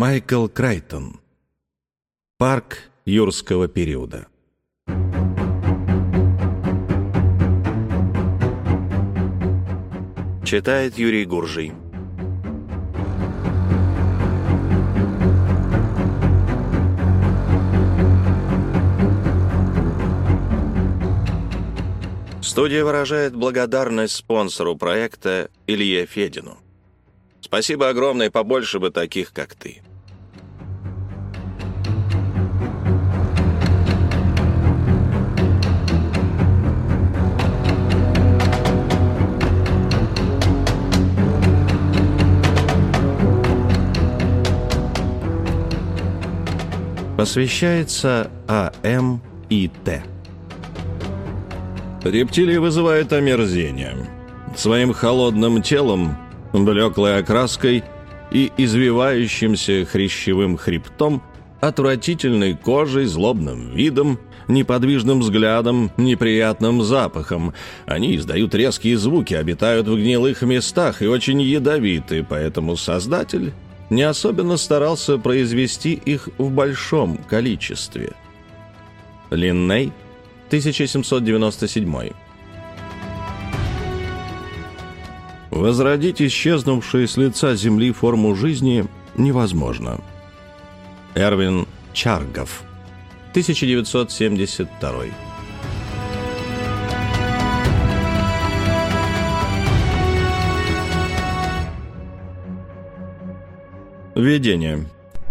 Майкл Крайтон. Парк юрского периода. Читает Юрий Гуржий. Студия выражает благодарность спонсору проекта Илье Федину. Спасибо огромное, побольше бы таких, как ты. Посвящается А.М. и Т. Рептилии вызывают омерзение. Своим холодным телом, блеклой окраской и извивающимся хрящевым хребтом, отвратительной кожей, злобным видом, неподвижным взглядом, неприятным запахом. Они издают резкие звуки, обитают в гнилых местах и очень ядовиты, поэтому создатель не особенно старался произвести их в большом количестве. Линней, 1797. Возродить исчезнувшую с лица Земли форму жизни невозможно. Эрвин Чаргов, 1972. Введение.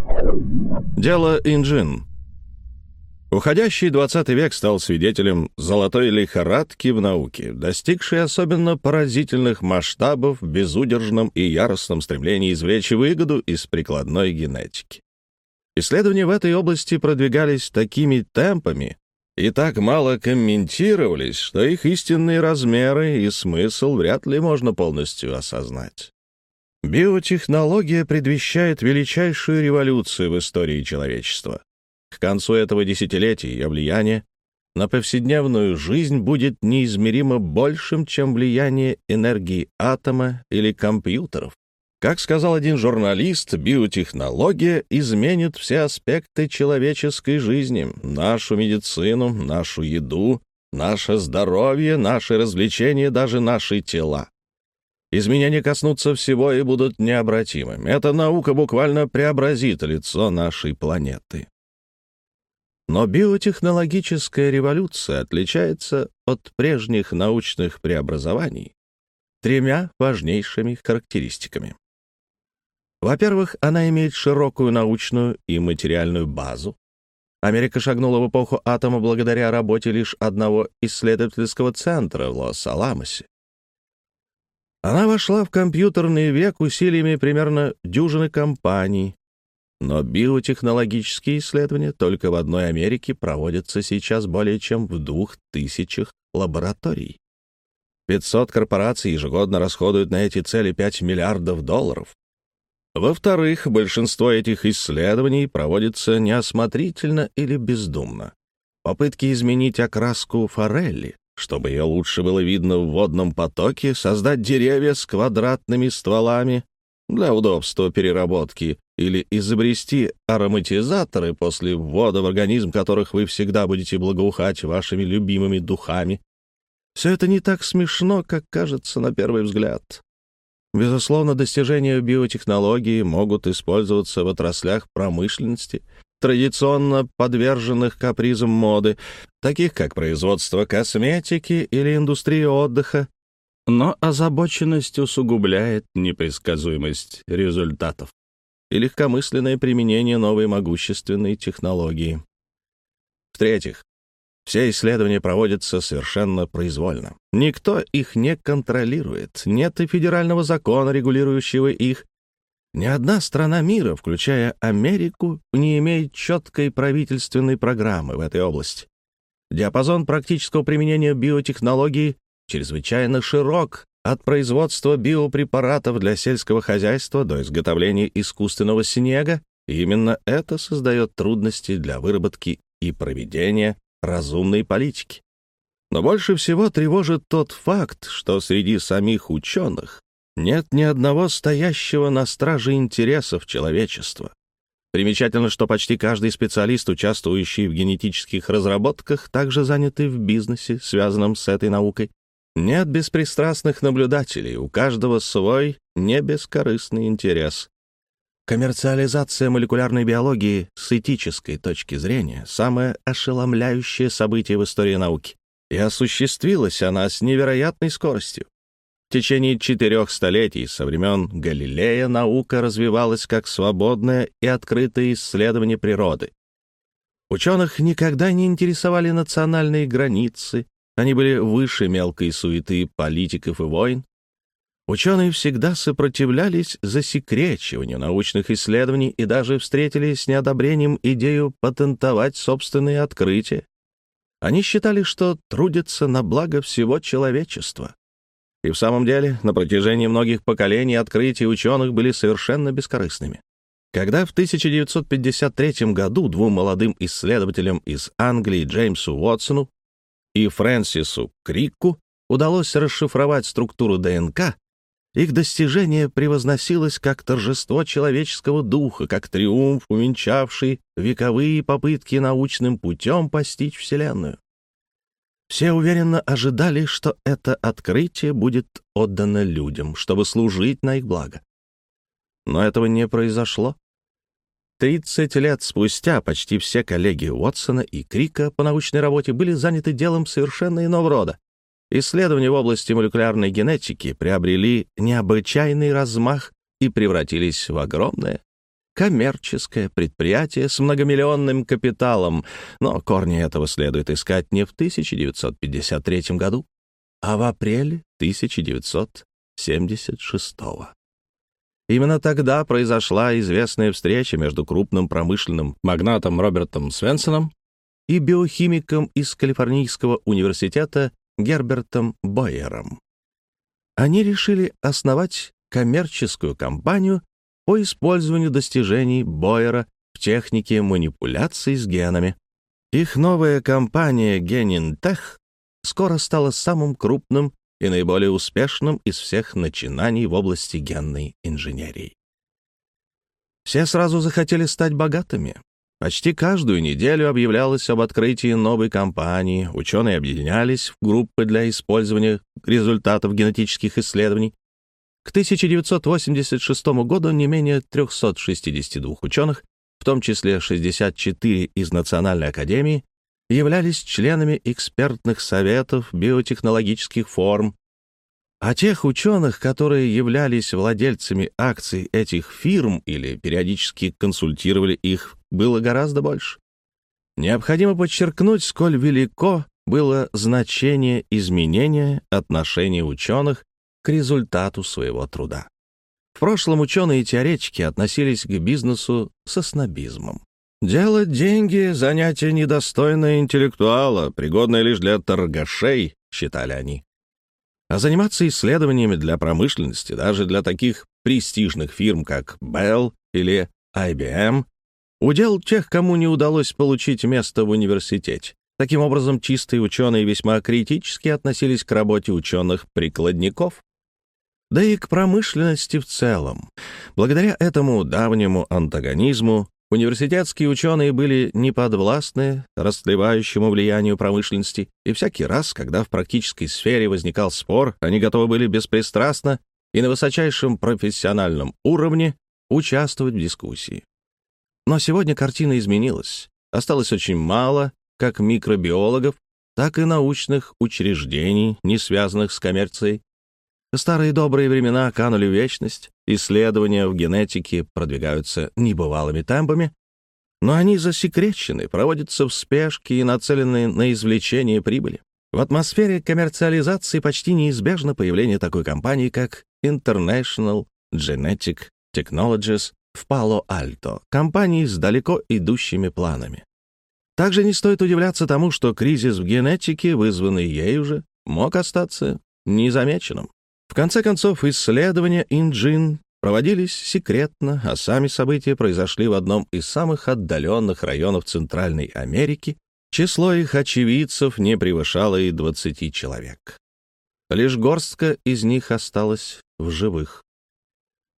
Дело Инжин. Уходящий 20 век стал свидетелем золотой лихорадки в науке, достигшей особенно поразительных масштабов в безудержном и яростном стремлении извлечь выгоду из прикладной генетики. Исследования в этой области продвигались такими темпами и так мало комментировались, что их истинные размеры и смысл вряд ли можно полностью осознать. Биотехнология предвещает величайшую революцию в истории человечества. К концу этого десятилетия ее влияние на повседневную жизнь будет неизмеримо большим, чем влияние энергии атома или компьютеров. Как сказал один журналист, биотехнология изменит все аспекты человеческой жизни, нашу медицину, нашу еду, наше здоровье, наши развлечения, даже наши тела. Изменения коснутся всего и будут необратимыми. Эта наука буквально преобразит лицо нашей планеты. Но биотехнологическая революция отличается от прежних научных преобразований тремя важнейшими характеристиками. Во-первых, она имеет широкую научную и материальную базу. Америка шагнула в эпоху атома благодаря работе лишь одного исследовательского центра в Лос-Аламосе. Она вошла в компьютерный век усилиями примерно дюжины компаний, но биотехнологические исследования только в одной Америке проводятся сейчас более чем в 2000 лабораторий. 500 корпораций ежегодно расходуют на эти цели $5 миллиардов. Во-вторых, большинство этих исследований проводится неосмотрительно или бездумно. Попытки изменить окраску форели, чтобы ее лучше было видно в водном потоке, создать деревья с квадратными стволами для удобства переработки или изобрести ароматизаторы, после ввода в организм которых вы всегда будете благоухать вашими любимыми духами. Все это не так смешно, как кажется на первый взгляд. Безусловно, достижения биотехнологии могут использоваться в отраслях промышленности, традиционно подверженных капризам моды, таких как производство косметики или индустрия отдыха, но озабоченность усугубляет непредсказуемость результатов и легкомысленное применение новой могущественной технологии. В-третьих, все исследования проводятся совершенно произвольно. Никто их не контролирует, нет и федерального закона, регулирующего их. Ни одна страна мира, включая Америку, не имеет четкой правительственной программы в этой области. Диапазон практического применения биотехнологий чрезвычайно широк, от производства биопрепаратов для сельского хозяйства до изготовления искусственного снега. И именно это создает трудности для выработки и проведения разумной политики. Но больше всего тревожит тот факт, что среди самих ученых нет ни одного стоящего на страже интересов человечества. Примечательно, что почти каждый специалист, участвующий в генетических разработках, также занят и в бизнесе, связанном с этой наукой. Нет беспристрастных наблюдателей, у каждого свой небескорыстный интерес. Коммерциализация молекулярной биологии с этической точки зрения — самое ошеломляющее событие в истории науки. И осуществилась она с невероятной скоростью. В течение 4 столетий со времен Галилея наука развивалась как свободное и открытое исследование природы. Ученых никогда не интересовали национальные границы, они были выше мелкой суеты политиков и войн. Ученые всегда сопротивлялись засекречиванию научных исследований и даже встретили с неодобрением идею патентовать собственные открытия. Они считали, что трудятся на благо всего человечества. И в самом деле, на протяжении многих поколений открытия ученых были совершенно бескорыстными. Когда в 1953 году 2 молодым исследователям из Англии Джеймсу Уотсону и Фрэнсису Крикку удалось расшифровать структуру ДНК, их достижение превозносилось как торжество человеческого духа, как триумф, увенчавший вековые попытки научным путем постичь Вселенную. Все уверенно ожидали, что это открытие будет отдано людям, чтобы служить на их благо. Но этого не произошло. 30 лет спустя почти все коллеги Уотсона и Крика по научной работе были заняты делом совершенно иного рода. Исследования в области молекулярной генетики приобрели необычайный размах и превратились в огромное коммерческое предприятие с многомиллионным капиталом, но корни этого следует искать не в 1953 году, а в апреле 1976. Именно тогда произошла известная встреча между крупным промышленным магнатом Робертом Свенсоном и биохимиком из Калифорнийского университета Гербертом Бойером. Они решили основать коммерческую компанию по использованию достижений Бойера в технике манипуляций с генами. Их новая компания Genentech скоро стала самым крупным и наиболее успешным из всех начинаний в области генной инженерии. Все сразу захотели стать богатыми. Почти каждую неделю объявлялось об открытии новой компании, ученые объединялись в группы для использования результатов генетических исследований. К 1986 году не менее 362 ученых, в том числе 64 из Национальной академии, являлись членами экспертных советов биотехнологических форм, а тех ученых, которые являлись владельцами акций этих фирм или периодически консультировали их, было гораздо больше. Необходимо подчеркнуть, сколь велико было значение изменения отношения ученых к результату своего труда. В прошлом ученые-теоретики относились к бизнесу со снобизмом. «Делать деньги — занятие недостойное интеллектуала, пригодное лишь для торгашей», — считали они. А заниматься исследованиями для промышленности, даже для таких престижных фирм, как Bell или IBM, удел тех, кому не удалось получить место в университете. Таким образом, чистые ученые весьма критически относились к работе ученых-прикладников, да и к промышленности в целом. Благодаря этому давнему антагонизму университетские ученые были неподвластны растлевающему влиянию промышленности, и всякий раз, когда в практической сфере возникал спор, они готовы были беспристрастно и на высочайшем профессиональном уровне участвовать в дискуссии. Но сегодня картина изменилась. Осталось очень мало как микробиологов, так и научных учреждений, не связанных с коммерцией. Старые добрые времена канули в вечность, исследования в генетике продвигаются небывалыми темпами, но они засекречены, проводятся в спешке и нацелены на извлечение прибыли. В атмосфере коммерциализации почти неизбежно появление такой компании, как International Genetic Technologies в Пало-Альто, компании с далеко идущими планами. Также не стоит удивляться тому, что кризис в генетике, вызванный ею же, мог остаться незамеченным. В конце концов, исследования InGene проводились секретно, а сами события произошли в одном из самых отдаленных районов Центральной Америки. Число их очевидцев не превышало и 20 человек. Лишь горстка из них осталась в живых.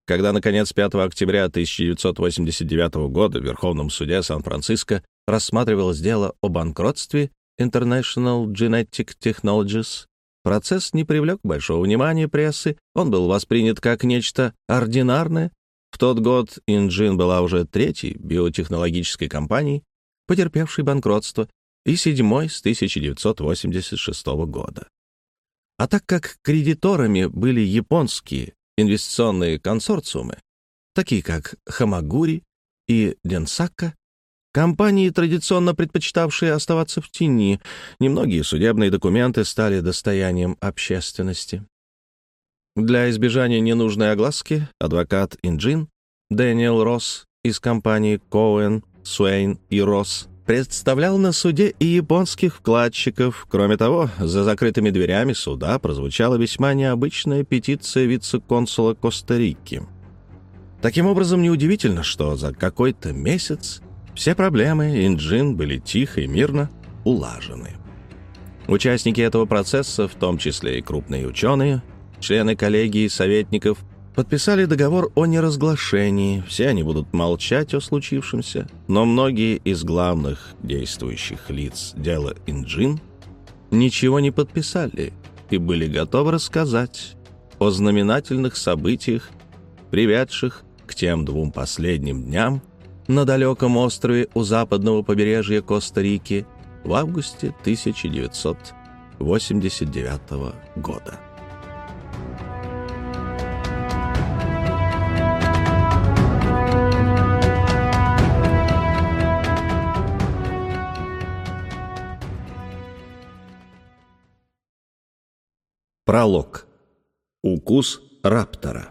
Когда, наконец, 5 октября 1989 года в Верховном суде Сан-Франциско рассматривалось дело о банкротстве International Genetic Technologies, процесс не привлек большого внимания прессы, он был воспринят как нечто ординарное. В тот год Инджин была уже третьей биотехнологической компанией, потерпевшей банкротство, и седьмой с 1986 года. А так как кредиторами были японские инвестиционные консорциумы, такие как Хамагури и Денсака, компании, традиционно предпочитавшие оставаться в тени, немногие судебные документы стали достоянием общественности. Для избежания ненужной огласки адвокат Инджин Дэниел Росс из компании Коуэн, Суэйн и Росс представлял на суде и японских вкладчиков. Кроме того, за закрытыми дверями суда прозвучала весьма необычная петиция вице-консула Коста-Рики. Таким образом, неудивительно, что за какой-то месяц все проблемы Инджин были тихо и мирно улажены. Участники этого процесса, в том числе и крупные ученые, члены коллегии советников, подписали договор о неразглашении. Все они будут молчать о случившемся, но многие из главных действующих лиц дела Инджин ничего не подписали и были готовы рассказать о знаменательных событиях, приведших к тем двум последним дням на далеком острове у западного побережья Коста-Рики в августе 1989 года. Пролог. Укус раптора.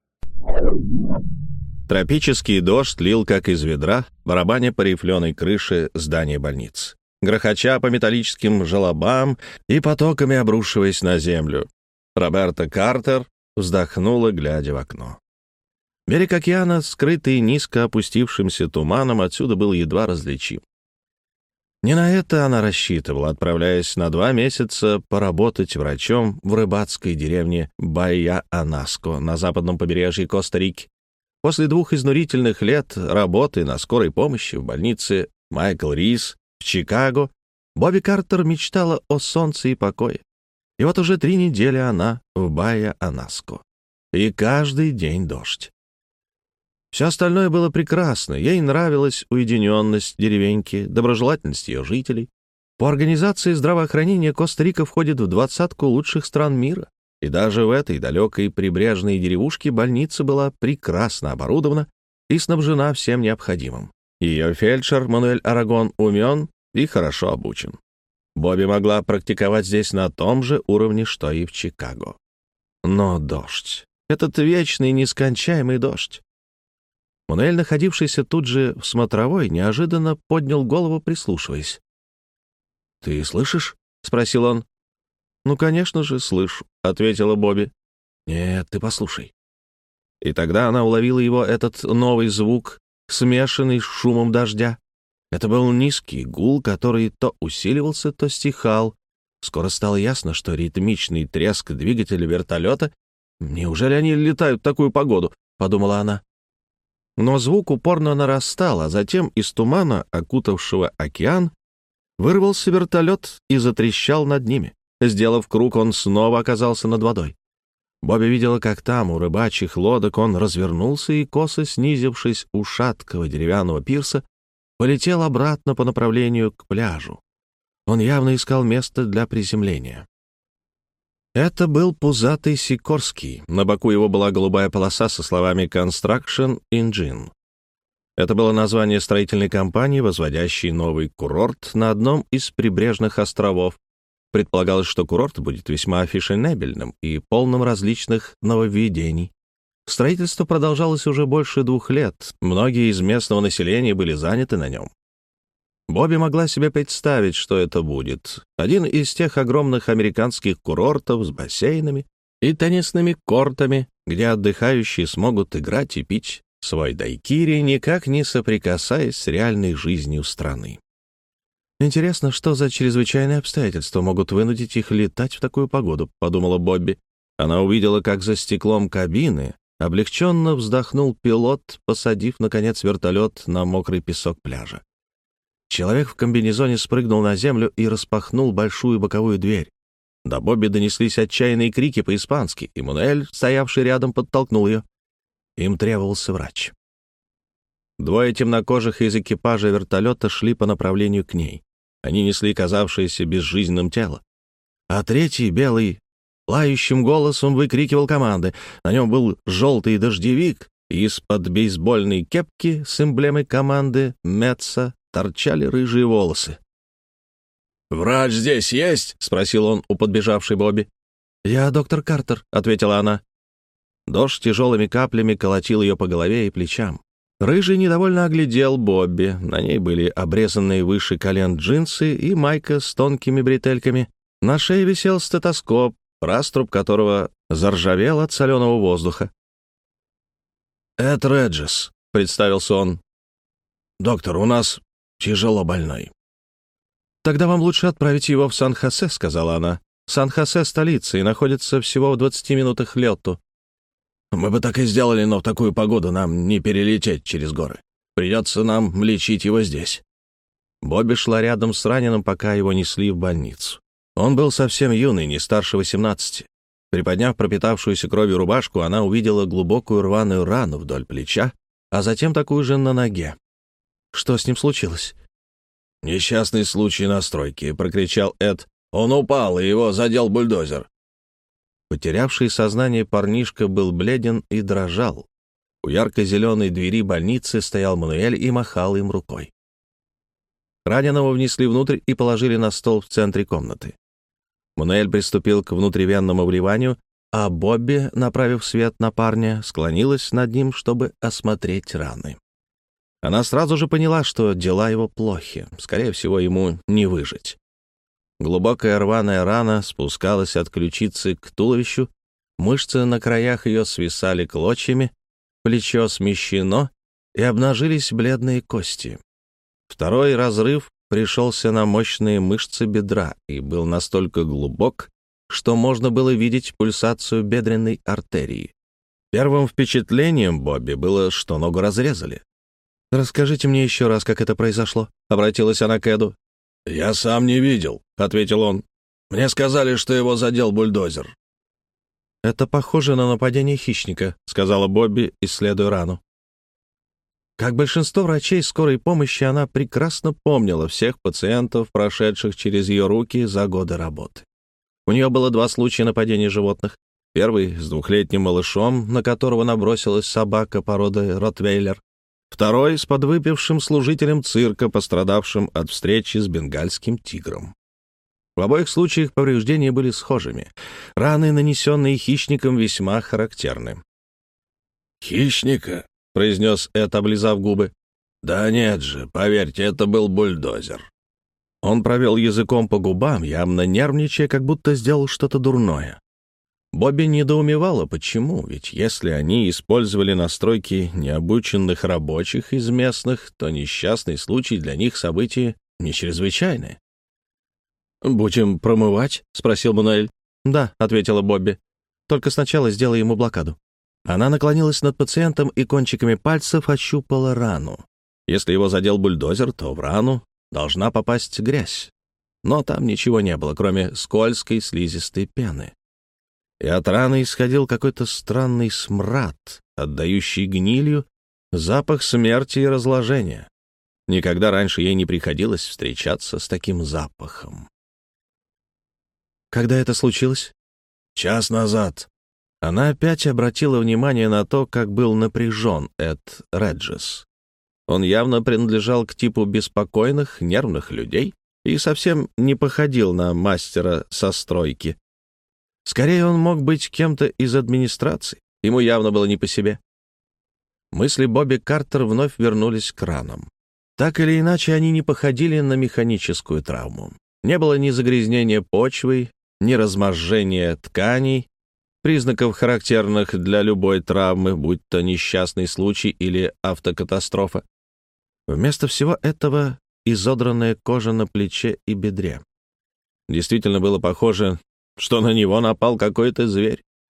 Тропический дождь лил как из ведра, барабаня по рифленой крыше здания больниц, грохоча по металлическим желобам и потоками обрушиваясь на землю. Роберта Картер вздохнула, глядя в окно. Берег океана, скрытый низко опустившимся туманом, отсюда был едва различим. Не на это она рассчитывала, отправляясь на 2 месяца поработать врачом в рыбацкой деревне Байя-Анаско на западном побережье Коста-Рики. После 2 изнурительных лет работы на скорой помощи в больнице Майкл Рис в Чикаго Бобби Картер мечтала о солнце и покое. И вот уже 3 недели она в Байя-Анаско. И каждый день дождь. Все остальное было прекрасно. Ей нравилась уединенность деревеньки, доброжелательность ее жителей. По организации здравоохранения Коста-Рика входит в 20 лучших стран мира. И даже в этой далекой прибрежной деревушке больница была прекрасно оборудована и снабжена всем необходимым. Ее фельдшер Мануэль Арагон умен и хорошо обучен. Бобби могла практиковать здесь на том же уровне, что и в Чикаго. Но дождь. Этот вечный нескончаемый дождь. Мануэль, находившийся тут же в смотровой, неожиданно поднял голову, прислушиваясь. «Ты слышишь?» — спросил он. «Ну, конечно же, слышу», — ответила Бобби. «Нет, ты послушай». И тогда она уловила его, этот новый звук, смешанный с шумом дождя. Это был низкий гул, который то усиливался, то стихал. Скоро стало ясно, что ритмичный треск двигателя вертолета... «Неужели они летают в такую погоду?» — подумала она. Но звук упорно нарастал, а затем из тумана, окутавшего океан, вырвался вертолет и затрещал над ними. Сделав круг, он снова оказался над водой. Бобби видела, как там, у рыбачьих лодок, он развернулся и, косо снизившись у шаткого деревянного пирса, полетел обратно по направлению к пляжу. Он явно искал место для приземления. Это был пузатый Сикорский. На боку его была голубая полоса со словами «Construction Engine». Это было название строительной компании, возводящей новый курорт на одном из прибрежных островов. Предполагалось, что курорт будет весьма фешенебельным и полным различных нововведений. Строительство продолжалось уже больше 2 лет. Многие из местного населения были заняты на нем. Бобби могла себе представить, что это будет. Один из тех огромных американских курортов с бассейнами и теннисными кортами, где отдыхающие смогут играть и пить свой дайкири, никак не соприкасаясь с реальной жизнью страны. «Интересно, что за чрезвычайные обстоятельства могут вынудить их летать в такую погоду», — подумала Бобби. Она увидела, как за стеклом кабины Облегченно вздохнул пилот, посадив, наконец, вертолет на мокрый песок пляжа. Человек в комбинезоне спрыгнул на землю и распахнул большую боковую дверь. До Бобби донеслись отчаянные крики по-испански, и Мануэль, стоявший рядом, подтолкнул ее. Им требовался врач. Двое темнокожих из экипажа вертолета шли по направлению к ней. Они несли казавшееся безжизненным тело. А третий, белый, лающим голосом выкрикивал команды. На нем был желтый дождевик, и из-под бейсбольной кепки с эмблемой команды Метса торчали рыжие волосы. «Врач здесь есть?» — спросил он у подбежавшей Бобби. «Я доктор Картер», — ответила она. Дождь тяжелыми каплями колотил ее по голове и плечам. Рыжий недовольно оглядел Бобби. На ней были обрезанные выше колен джинсы и майка с тонкими бретельками. На шее висел стетоскоп, раструб которого заржавел от соленого воздуха. «Эд Реджес», — представился он. «Доктор, у нас тяжело больной». «Тогда вам лучше отправить его в Сан-Хосе», — сказала она. «Сан-Хосе — столица и находится всего в 20 минутах лету». «Мы бы так и сделали, но в такую погоду нам не перелететь через горы. Придется нам лечить его здесь». Бобби шла рядом с раненым, пока его несли в больницу. Он был совсем юный, не старше 18. Приподняв пропитавшуюся кровью рубашку, она увидела глубокую рваную рану вдоль плеча, а затем такую же на ноге. Что с ним случилось? «Несчастный случай на стройке», — прокричал Эд. «Он упал, и его задел бульдозер». Потерявший сознание парнишка был бледен и дрожал. У ярко-зеленой двери больницы стоял Мануэль и махал им рукой. Раненого внесли внутрь и положили на стол в центре комнаты. Мануэль приступил к внутривенному вливанию, а Бобби, направив свет на парня, склонилась над ним, чтобы осмотреть раны. Она сразу же поняла, что дела его плохи. Скорее всего, ему не выжить. Глубокая рваная рана спускалась от ключицы к туловищу, мышцы на краях ее свисали клочьями, плечо смещено, и обнажились бледные кости. Второй разрыв пришелся на мощные мышцы бедра и был настолько глубок, что можно было видеть пульсацию бедренной артерии. Первым впечатлением Бобби было, что ногу разрезали. «Расскажите мне еще раз, как это произошло», — обратилась она к Эду. «Я сам не видел», — ответил он. «Мне сказали, что его задел бульдозер». «Это похоже на нападение хищника», — сказала Бобби, исследуя рану. Как большинство врачей скорой помощи, она прекрасно помнила всех пациентов, прошедших через ее руки за годы работы. У нее было 2 случая нападений животных. Первый — с 2-летним малышом, на которого набросилась собака породы ротвейлер. Второй — с подвыпившим служителем цирка, пострадавшим от встречи с бенгальским тигром. В обоих случаях повреждения были схожими. Раны, нанесенные хищником, весьма характерны. «Хищника?» — произнес Эд, облизав губы. «Да нет же, поверьте, это был бульдозер». Он провел языком по губам, явно нервничая, как будто сделал что-то дурное. Бобби недоумевала, почему, ведь если они использовали на стройке необученных рабочих из местных, то несчастный случай для них событие не чрезвычайное. «Будем промывать?» — спросил Мануэль. «Да», — ответила Бобби. «Только сначала сделай ему блокаду». Она наклонилась над пациентом и кончиками пальцев ощупала рану. Если его задел бульдозер, то в рану должна попасть грязь. Но там ничего не было, кроме скользкой слизистой пены. И от раны исходил какой-то странный смрад, отдающий гнилью, запах смерти и разложения. Никогда раньше ей не приходилось встречаться с таким запахом. Когда это случилось? 1 час назад. Она опять обратила внимание на то, как был напряжен Эд Реджес. Он явно принадлежал к типу беспокойных, нервных людей и совсем не походил на мастера со стройки. Скорее, он мог быть кем-то из администрации. Ему явно было не по себе. Мысли Бобби Картер вновь вернулись к ранам. Так или иначе, они не походили на механическую травму. Не было ни загрязнения почвы, ни разможжения тканей, признаков, характерных для любой травмы, будь то несчастный случай или автокатастрофа. Вместо всего этого изодранная кожа на плече и бедре. Действительно было похоже, что на него напал какой-то зверь.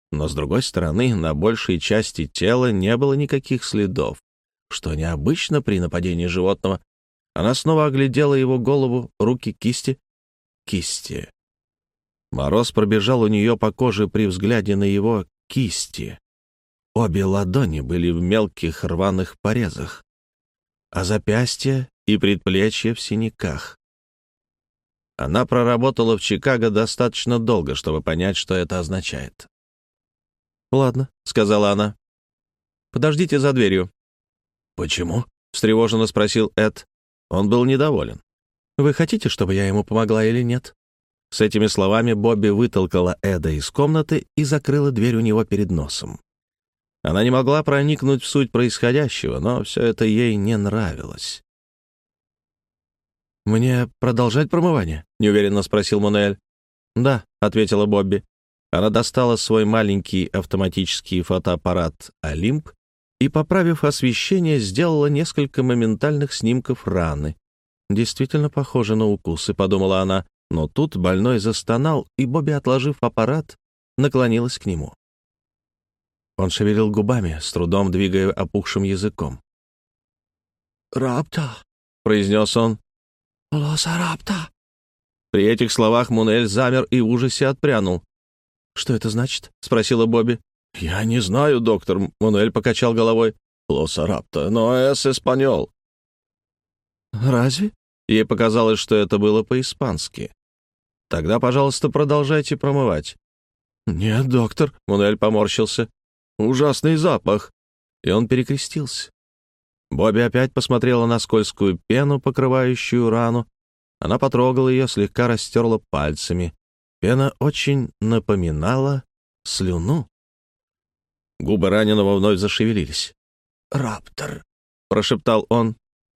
Но, с другой стороны, на большей части тела не было никаких следов, что необычно при нападении животного. Она снова оглядела его голову, руки, кисти. Кисти. Мороз пробежал у нее по коже при взгляде на его кисти. Обе ладони были в мелких рваных порезах, а запястья и предплечья в синяках. Она проработала в Чикаго достаточно долго, чтобы понять, что это означает. «Ладно», — сказала она. «Подождите за дверью». «Почему?» — встревоженно спросил Эд. Он был недоволен. «Вы хотите, чтобы я ему помогла или нет?» С этими словами Бобби вытолкала Эда из комнаты и закрыла дверь у него перед носом. Она не могла проникнуть в суть происходящего, но все это ей не нравилось. «Мне продолжать промывание?» — неуверенно спросил Мануэль. «Да», — ответила Бобби. Она достала свой маленький автоматический фотоаппарат «Олимп» и, поправив освещение, сделала несколько моментальных снимков раны. «Действительно похоже на укусы», — подумала она, но тут больной застонал, и Бобби, отложив аппарат, наклонилась к нему. Он шевелил губами, с трудом двигая опухшим языком. «Рапта», — произнес он. «Лоса рапта». При этих словах Мунель замер и в ужасе отпрянул. «Что это значит?» — спросила Бобби. «Я не знаю, доктор», — Мунель покачал головой. «Лоса рапта, но эс эспаньол». «Разве?» Ей показалось, что это было по-испански. «Тогда, пожалуйста, продолжайте промывать». «Нет, доктор», — Мунель поморщился. «Ужасный запах». И он перекрестился. Бобби опять посмотрела на скользкую пену, покрывающую рану. Она потрогала ее, слегка растерла пальцами. Пена очень напоминала слюну. Губы раненого вновь зашевелились. «Раптор», — прошептал он.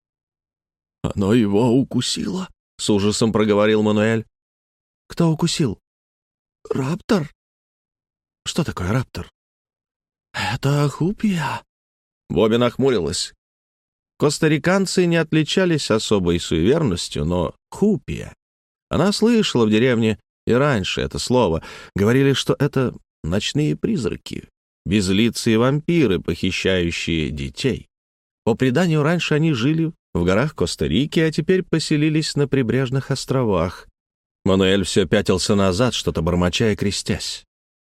«Оно его укусило», — с ужасом проговорил Мануэль. «Кто укусил?» «Раптор». «Что такое раптор?» «Это хупия». Бобби нахмурилась. Костариканцы не отличались особой суеверностью, но хупия. Она слышала в деревне и раньше это слово. Говорили, что это ночные призраки, безлицые вампиры, похищающие детей. По преданию, раньше они жили в горах Коста-Рики, а теперь поселились на прибрежных островах. Мануэль все пятился назад, что-то бормоча и крестясь.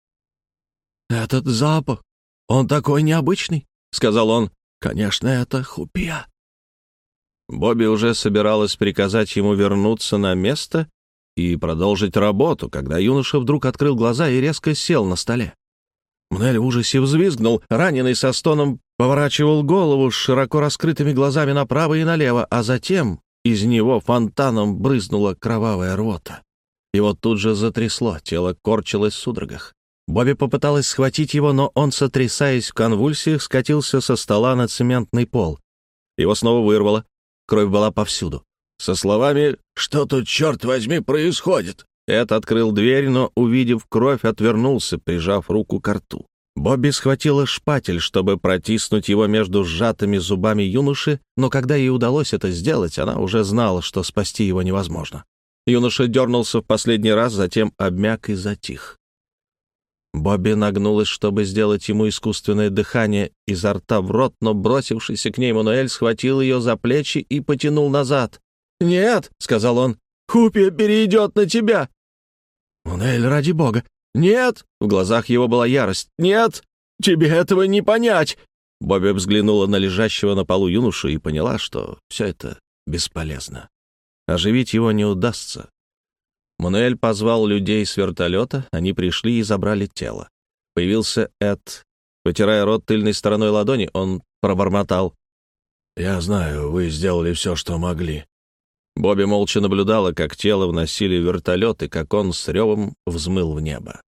«Этот запах, он такой необычный», — сказал он. «Конечно, это хупия». Бобби уже собиралась приказать ему вернуться на место и продолжить работу, когда юноша вдруг открыл глаза и резко сел на столе. Мануэль в ужасе взвизгнул, раненый со стоном поворачивал голову с широко раскрытыми глазами направо и налево, а затем из него фонтаном брызнула кровавая рвота. Его тут же затрясло, тело корчилось в судорогах. Бобби попыталась схватить его, но он, сотрясаясь в конвульсиях, скатился со стола на цементный пол. Его снова вырвало, кровь была повсюду. Со словами «Что тут, черт возьми, происходит?» Эд открыл дверь, но, увидев кровь, отвернулся, прижав руку к рту. Бобби схватила шпатель, чтобы протиснуть его между сжатыми зубами юноши, но когда ей удалось это сделать, она уже знала, что спасти его невозможно. Юноша дернулся в последний раз, затем обмяк и затих. Бобби нагнулась, чтобы сделать ему искусственное дыхание изо рта в рот, но бросившийся к ней Мануэль схватил ее за плечи и потянул назад. «Нет», — сказал он, — «Хупия перейдет на тебя». «Мануэль, ради бога». «Нет!» — в глазах его была ярость. «Нет! Тебе этого не понять!» Бобби взглянула на лежащего на полу юношу и поняла, что все это бесполезно. Оживить его не удастся. Мануэль позвал людей с вертолета, они пришли и забрали тело. Появился Эд. Потирая рот тыльной стороной ладони, он пробормотал. «Я знаю, вы сделали все, что могли». Бобби молча наблюдала, как тело вносили в вертолет и как он с ревом взмыл в небо.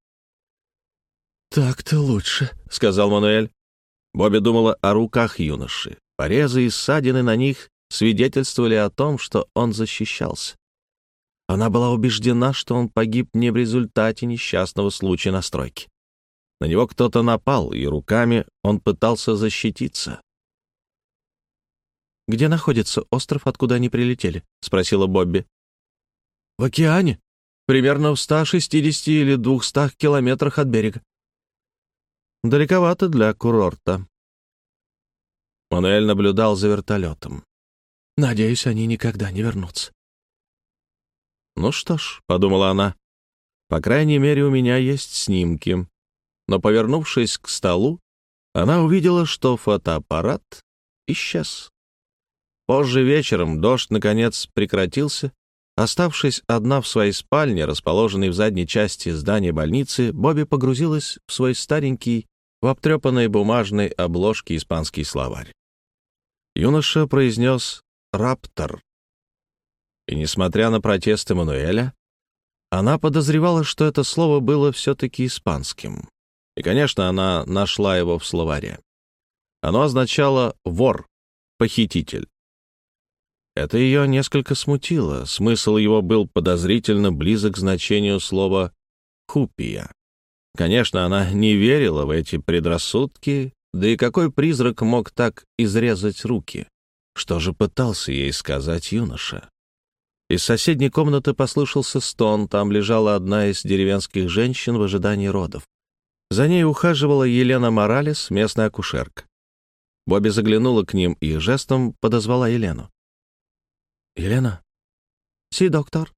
«Так-то лучше», — сказал Мануэль. Бобби думала о руках юноши. Порезы и ссадины на них свидетельствовали о том, что он защищался. Она была убеждена, что он погиб не в результате несчастного случая на стройке. На него кто-то напал, и руками он пытался защититься. «Где находится остров, откуда они прилетели?» — спросила Бобби. «В океане, примерно в 160 или 200 километрах от берега». Далековато для курорта». Мануэль наблюдал за вертолетом. «Надеюсь, они никогда не вернутся». «Ну что ж», — подумала она, — «по крайней мере, у меня есть снимки». Но, повернувшись к столу, она увидела, что фотоаппарат исчез. Позже вечером дождь, наконец, прекратился. Оставшись одна в своей спальне, расположенной в задней части здания больницы, Бобби погрузилась в свой старенький, в обтрепанной бумажной обложке испанский словарь. Юноша произнес «раптор». И, несмотря на протесты Мануэля, она подозревала, что это слово было все-таки испанским. И, конечно, она нашла его в словаре. Оно означало «вор», «похититель». Это ее несколько смутило. Смысл его был подозрительно близок к значению слова «хупия». Конечно, она не верила в эти предрассудки, да и какой призрак мог так изрезать руки? Что же пытался ей сказать юноша? Из соседней комнаты послышался стон, там лежала одна из деревенских женщин в ожидании родов. За ней ухаживала Елена Моралес, местная акушерка. Бобби заглянула к ним и жестом подозвала Елену. «Елена?» «Си, доктор».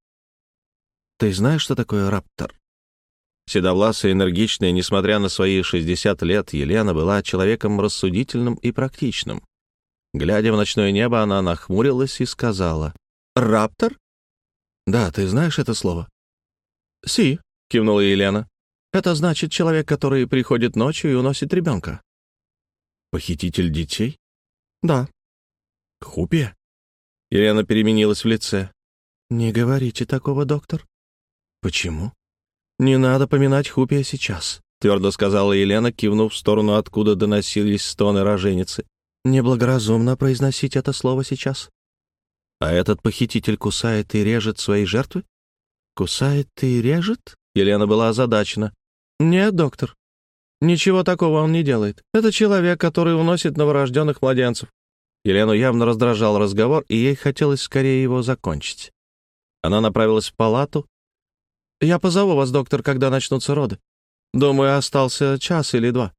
«Ты знаешь, что такое раптор?» Седовласая, энергичная, несмотря на свои 60 лет, Елена была человеком рассудительным и практичным. Глядя в ночное небо, она нахмурилась и сказала: «Раптор?» «Да, ты знаешь это слово?» «Си», — кивнула Елена. «Это значит человек, который приходит ночью и уносит ребенка». «Похититель детей?» «Да». «Хупия?» Елена переменилась в лице. «Не говорите такого, доктор». «Почему?» «Не надо поминать Хупия сейчас», — твердо сказала Елена, кивнув в сторону, откуда доносились стоны роженицы. «Неблагоразумно произносить это слово сейчас». «А этот похититель кусает и режет свои жертвы?» «Кусает и режет?» Елена была озадачена. «Нет, доктор, ничего такого он не делает. Это человек, который уносит новорожденных младенцев». Елену явно раздражал разговор, и ей хотелось скорее его закончить. Она направилась в палату. «Я позову вас, доктор, когда начнутся роды. Думаю, остался час или два».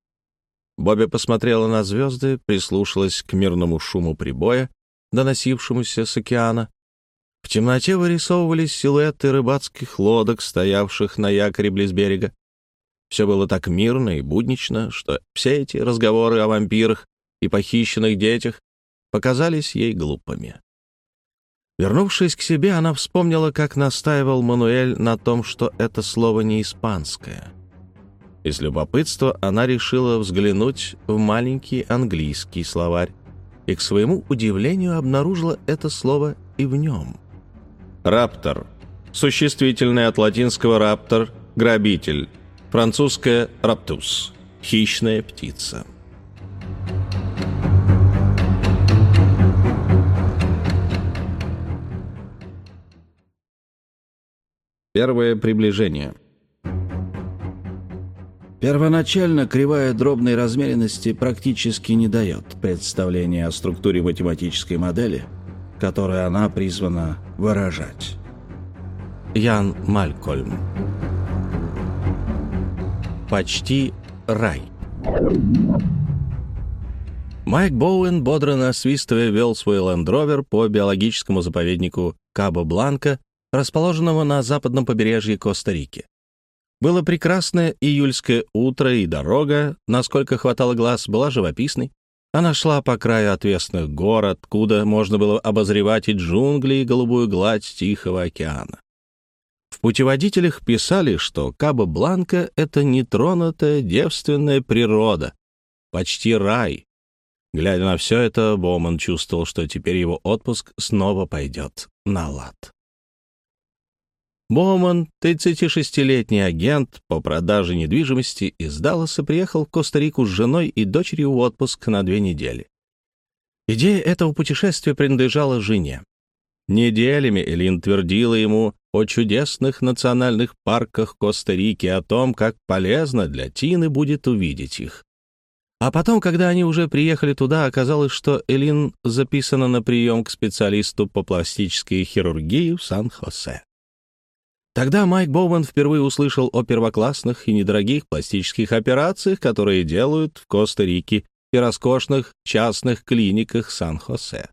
Бобби посмотрела на звезды, прислушалась к мирному шуму прибоя, доносившемуся с океана. В темноте вырисовывались силуэты рыбацких лодок, стоявших на якоре близ берега. Все было так мирно и буднично, что все эти разговоры о вампирах и похищенных детях показались ей глупыми. Вернувшись к себе, она вспомнила, как настаивал Мануэль на том, что это слово не испанское. Из любопытства она решила взглянуть в маленький английский словарь и, к своему удивлению, обнаружила это слово и в нем. Раптор. Существительное от латинского раптор — грабитель. Французское раптус — хищная птица. Первое приближение. Первоначально кривая дробной размеренности практически не дает представления о структуре математической модели, которую она призвана выражать. Ян Малькольм. Почти рай. Майк Боуэн, бодро насвистывая, вел свой лендровер по биологическому заповеднику Кабо-Бланка, расположенного на западном побережье Коста-Рики. Было прекрасное июльское утро, и дорога, насколько хватало глаз, была живописной. Она шла по краю отвесных гор, откуда можно было обозревать и джунгли, и голубую гладь Тихого океана. В путеводителях писали, что Кабо-Бланка — это нетронутая девственная природа, почти рай. Глядя на все это, Боуман чувствовал, что теперь его отпуск снова пойдет на лад. Боуман, 36-летний агент по продаже недвижимости из Далласа, приехал в Коста-Рику с женой и дочерью в отпуск на 2 недели. Идея этого путешествия принадлежала жене. Неделями Элин твердила ему о чудесных национальных парках Коста-Рики, о том, как полезно для Тины будет увидеть их. А потом, когда они уже приехали туда, оказалось, что Элин записана на прием к специалисту по пластической хирургии в Сан-Хосе. Тогда Майк Боуман впервые услышал о первоклассных и недорогих пластических операциях, которые делают в Коста-Рике, и роскошных частных клиниках Сан-Хосе.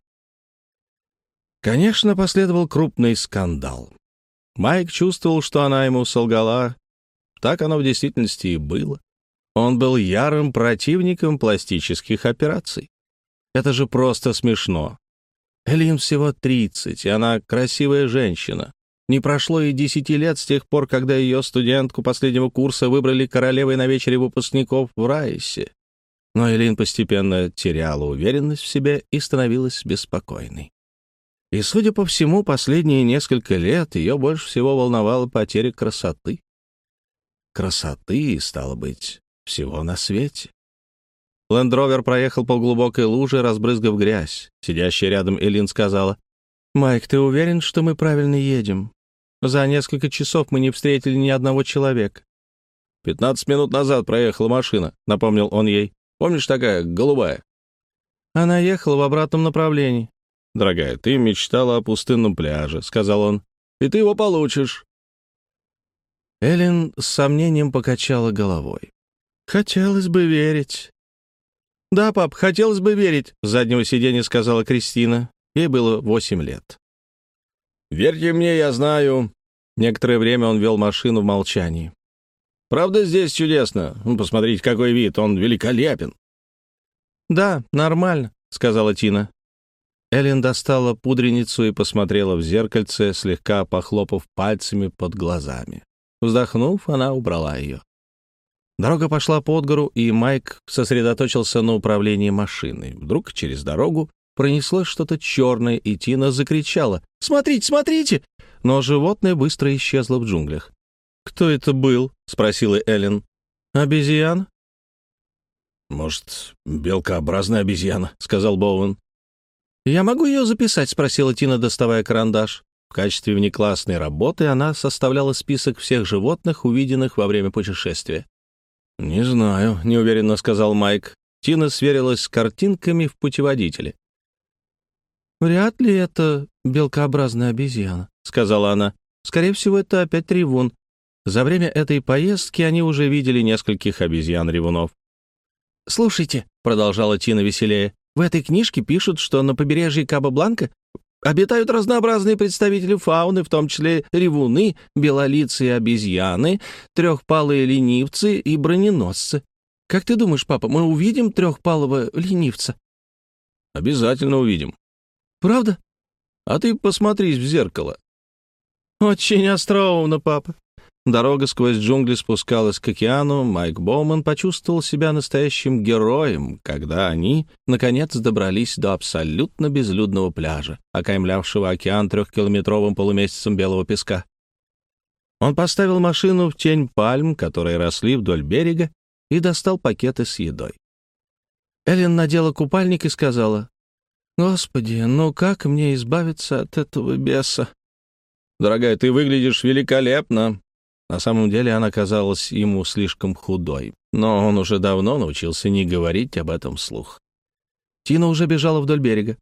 Конечно, последовал крупный скандал. Майк чувствовал, что она ему солгала. Так оно в действительности и было. Он был ярым противником пластических операций. Это же просто смешно. Элин всего 30, и она красивая женщина. Не прошло и 10 лет с тех пор, когда ее студентку последнего курса выбрали королевой на вечере выпускников в Райсе. Но Элин постепенно теряла уверенность в себе и становилась беспокойной. И, судя по всему, последние несколько лет ее больше всего волновала потеря красоты. Красоты, стало быть, всего на свете. Лэнд-Ровер проехал по глубокой луже, разбрызгав грязь. Сидящая рядом Элин сказала: «Майк, ты уверен, что мы правильно едем? За несколько часов мы не встретили ни одного человека». 15 минут назад проехала машина», — напомнил он ей. «Помнишь, такая, голубая?» Она ехала в обратном направлении. «Дорогая, ты мечтала о пустынном пляже», — сказал он. «И ты его получишь». Элин с сомнением покачала головой. «Хотелось бы верить». «Да, пап, хотелось бы верить», — с заднего сиденья сказала Кристина. Ей было 8 лет. «Верьте мне, я знаю». Некоторое время он вел машину в молчании. «Правда, здесь чудесно. Посмотрите, какой вид, он великолепен». «Да, нормально», — сказала Тина. Эллен достала пудреницу и посмотрела в зеркальце, слегка похлопав пальцами под глазами. Вздохнув, она убрала ее. Дорога пошла под гору, и Майк сосредоточился на управлении машиной. Вдруг через дорогу пронеслось что-то черное, и Тина закричала: «Смотрите, смотрите!» Но животное быстро исчезло в джунглях. «Кто это был?» — спросила Эллен. «Обезьяна?» «Может, белкообразная обезьяна», — сказал Боуэн. «Я могу ее записать?» — спросила Тина, доставая карандаш. В качестве внеклассной работы она составляла список всех животных, увиденных во время путешествия. «Не знаю», — неуверенно сказал Майк. Тина сверилась с картинками в путеводителе. «Вряд ли это белкообразная обезьяна», — сказала она. «Скорее всего, это опять ревун. За время этой поездки они уже видели нескольких обезьян-ревунов». «Слушайте», — продолжала Тина веселее, «в этой книжке пишут, что на побережье Кабо-Бланка обитают разнообразные представители фауны, в том числе ревуны, белолицые обезьяны, трехпалые ленивцы и броненосцы. Как ты думаешь, папа, мы увидим трехпалого ленивца?» «Обязательно увидим». «Правда?» «А ты посмотрись в зеркало». «Очень остроумно, папа». Дорога сквозь джунгли спускалась к океану. Майк Боуман почувствовал себя настоящим героем, когда они, наконец, добрались до абсолютно безлюдного пляжа, окаймлявшего океан 3-километровым полумесяцем белого песка. Он поставил машину в тень пальм, которые росли вдоль берега, и достал пакеты с едой. Эллен надела купальник и сказала: «Господи, ну как мне избавиться от этого беса?» «Дорогая, ты выглядишь великолепно». На самом деле она казалась ему слишком худой, но он уже давно научился не говорить об этом вслух. Тина уже бежала вдоль берега.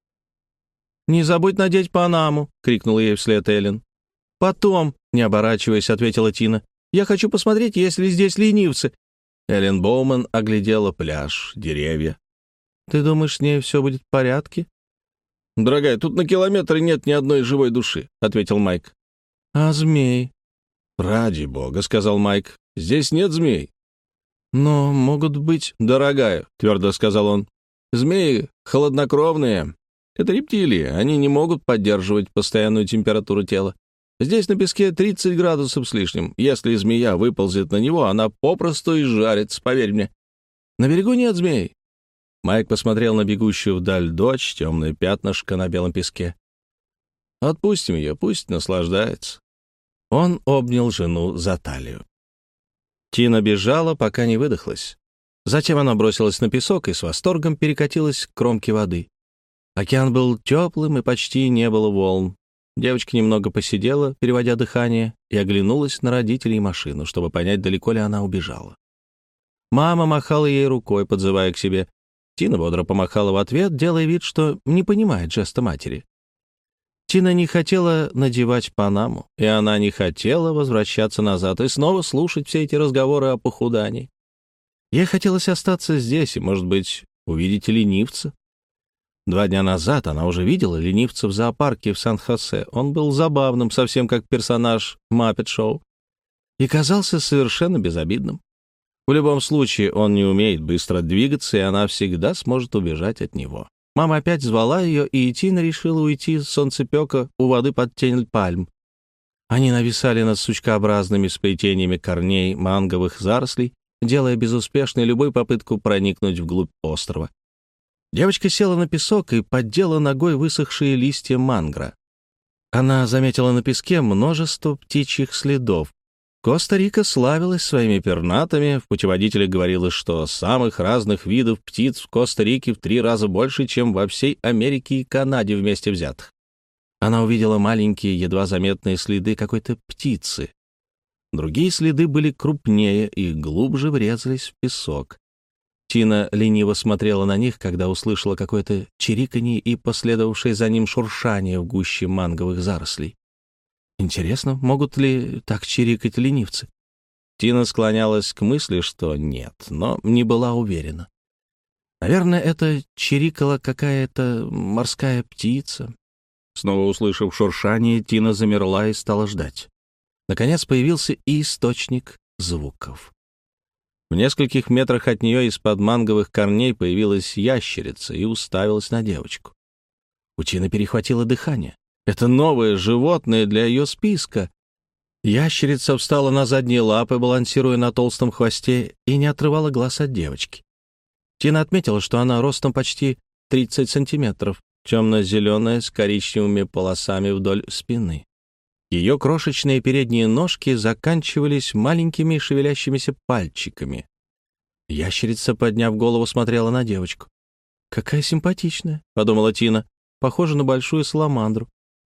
«Не забудь надеть панаму!» — крикнула ей вслед Эллен. «Потом!» — не оборачиваясь, ответила Тина. «Я хочу посмотреть, есть ли здесь ленивцы!» Эллен Боуман оглядела пляж, деревья. «Ты думаешь, с ней все будет в порядке?» «Дорогая, тут на километр нет ни одной живой души», — ответил Майк. «А змей?» «Ради бога», — сказал Майк, — «здесь нет змей». «Но могут быть...» «Дорогая», — твердо сказал он, — «змеи холоднокровные. Это рептилии, они не могут поддерживать постоянную температуру тела. Здесь на песке 30 градусов с лишним. Если змея выползет на него, она попросту изжарится, поверь мне. На берегу нет змей». Майк посмотрел на бегущую вдаль дочь, темное пятнышко на белом песке. «Отпустим ее, пусть наслаждается». Он обнял жену за талию. Тина бежала, пока не выдохлась. Затем она бросилась на песок и с восторгом перекатилась к кромке воды. Океан был теплым, и почти не было волн. Девочка немного посидела, переводя дыхание, и оглянулась на родителей и машину, чтобы понять, далеко ли она убежала. Мама махала ей рукой, подзывая к себе. Тина бодро помахала в ответ, делая вид, что не понимает жеста матери. Тина не хотела надевать панаму, и она не хотела возвращаться назад и снова слушать все эти разговоры о похудании. Ей хотелось остаться здесь и, может быть, увидеть ленивца. 2 дня назад она уже видела ленивца в зоопарке в Сан-Хосе. Он был забавным, совсем как персонаж Маппет-шоу, и казался совершенно безобидным. В любом случае, он не умеет быстро двигаться, и она всегда сможет убежать от него. Мама опять звала ее, и Тина решила уйти с солнцепека у воды под тень пальм. Они нависали над сучкообразными сплетениями корней манговых зарослей, делая безуспешной любую попытку проникнуть вглубь острова. Девочка села на песок и поддела ногой высохшие листья мангро. Она заметила на песке множество птичьих следов. Коста-Рика славилась своими пернатами. В путеводителе говорилось, что самых разных видов птиц в Коста-Рике в 3 раза больше, чем во всей Америке и Канаде вместе взятых. Она увидела маленькие, едва заметные следы какой-то птицы. Другие следы были крупнее и глубже врезались в песок. Тина лениво смотрела на них, когда услышала какое-то чириканье и последовавшее за ним шуршание в гуще манговых зарослей. Интересно, могут ли так чирикать ленивцы? Тина склонялась к мысли, что нет, но не была уверена. Наверное, это чирикала какая-то морская птица. Снова услышав шуршание, Тина замерла и стала ждать. Наконец появился и источник звуков. В нескольких метрах от нее из-под манговых корней появилась ящерица и уставилась на девочку. У Тины перехватило дыхание. Это новое животное для ее списка. Ящерица встала на задние лапы, балансируя на толстом хвосте, и не отрывала глаз от девочки. Тина отметила, что она ростом почти 30 сантиметров, темно-зеленая, с коричневыми полосами вдоль спины. Ее крошечные передние ножки заканчивались маленькими шевелящимися пальчиками. Ящерица, подняв голову, смотрела на девочку. «Какая симпатичная», — подумала Тина, — «похожа на большую саламандру».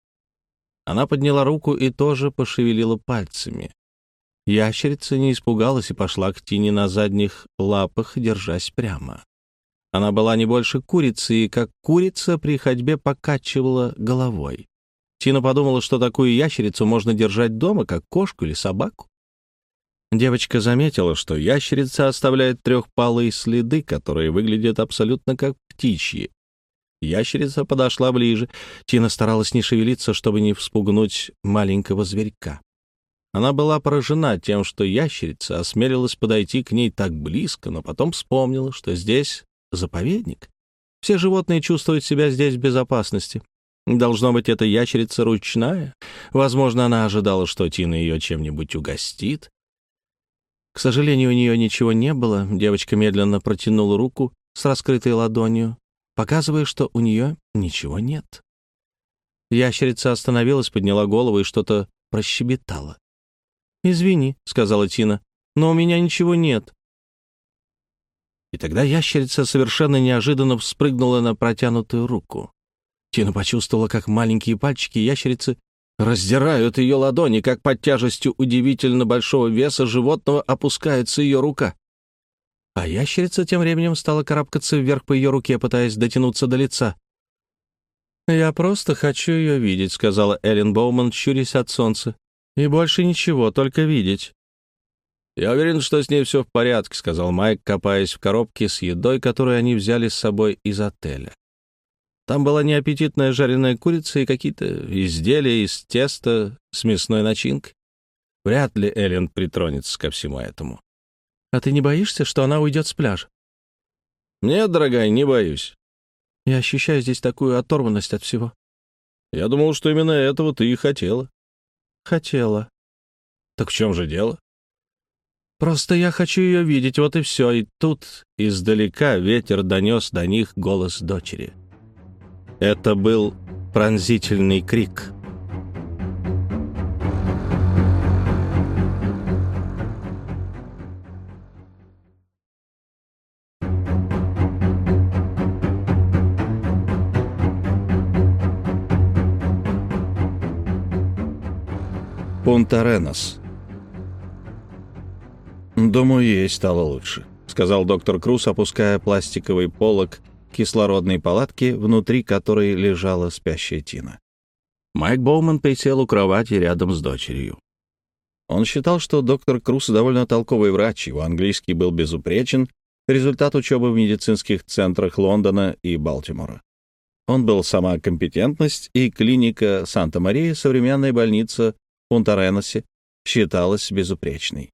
Она подняла руку и тоже пошевелила пальцами. Ящерица не испугалась и пошла к Тине на задних лапах, держась прямо. Она была не больше курицы, и как курица при ходьбе покачивала головой. Тина подумала, что такую ящерицу можно держать дома, как кошку или собаку. Девочка заметила, что ящерица оставляет трехпалые следы, которые выглядят абсолютно как птичьи. Ящерица подошла ближе. Тина старалась не шевелиться, чтобы не вспугнуть маленького зверька. Она была поражена тем, что ящерица осмелилась подойти к ней так близко, но потом вспомнила, что здесь заповедник. Все животные чувствуют себя здесь в безопасности. Должно быть, эта ящерица ручная. Возможно, она ожидала, что Тина ее чем-нибудь угостит. К сожалению, у нее ничего не было. Девочка медленно протянула руку с раскрытой ладонью, показывая, что у нее ничего нет. Ящерица остановилась, подняла голову и что-то прощебетала. «Извини», — сказала Тина, — «но у меня ничего нет». И тогда ящерица совершенно неожиданно вспрыгнула на протянутую руку. Тина почувствовала, как маленькие пальчики ящерицы раздирают ее ладони, как под тяжестью удивительно большого веса животного опускается ее рука. А ящерица тем временем стала карабкаться вверх по ее руке, пытаясь дотянуться до лица. «Я просто хочу ее видеть», — сказала Эллен Боуман, щурясь от солнца. «И больше ничего, только видеть». «Я уверен, что с ней все в порядке», — сказал Майк, копаясь в коробке с едой, которую они взяли с собой из отеля. Там была неаппетитная жареная курица и какие-то изделия из теста с мясной начинкой. Вряд ли Эллен притронется ко всему этому. «А ты не боишься, что она уйдет с пляжа?» «Нет, дорогая, не боюсь». «Я ощущаю здесь такую оторванность от всего». «Я думал, что именно этого ты и хотела». «Хотела». «Так в чем же дело?» «Просто я хочу ее видеть, вот и все». И тут издалека ветер донес до них голос дочери. Это был пронзительный крик. Пунта-Ренос. «Думаю, ей стало лучше», — сказал доктор Круз, опуская пластиковый полог кислородной палатки, внутри которой лежала спящая Тина. Майк Боуман присел у кровати рядом с дочерью. Он считал, что доктор Круз довольно толковый врач, его английский был безупречен, результат учебы в медицинских центрах Лондона и Балтимора. Он был сама компетентность, и клиника Санта-Мария, современная больница в Пунта-Реносе, считалась безупречной.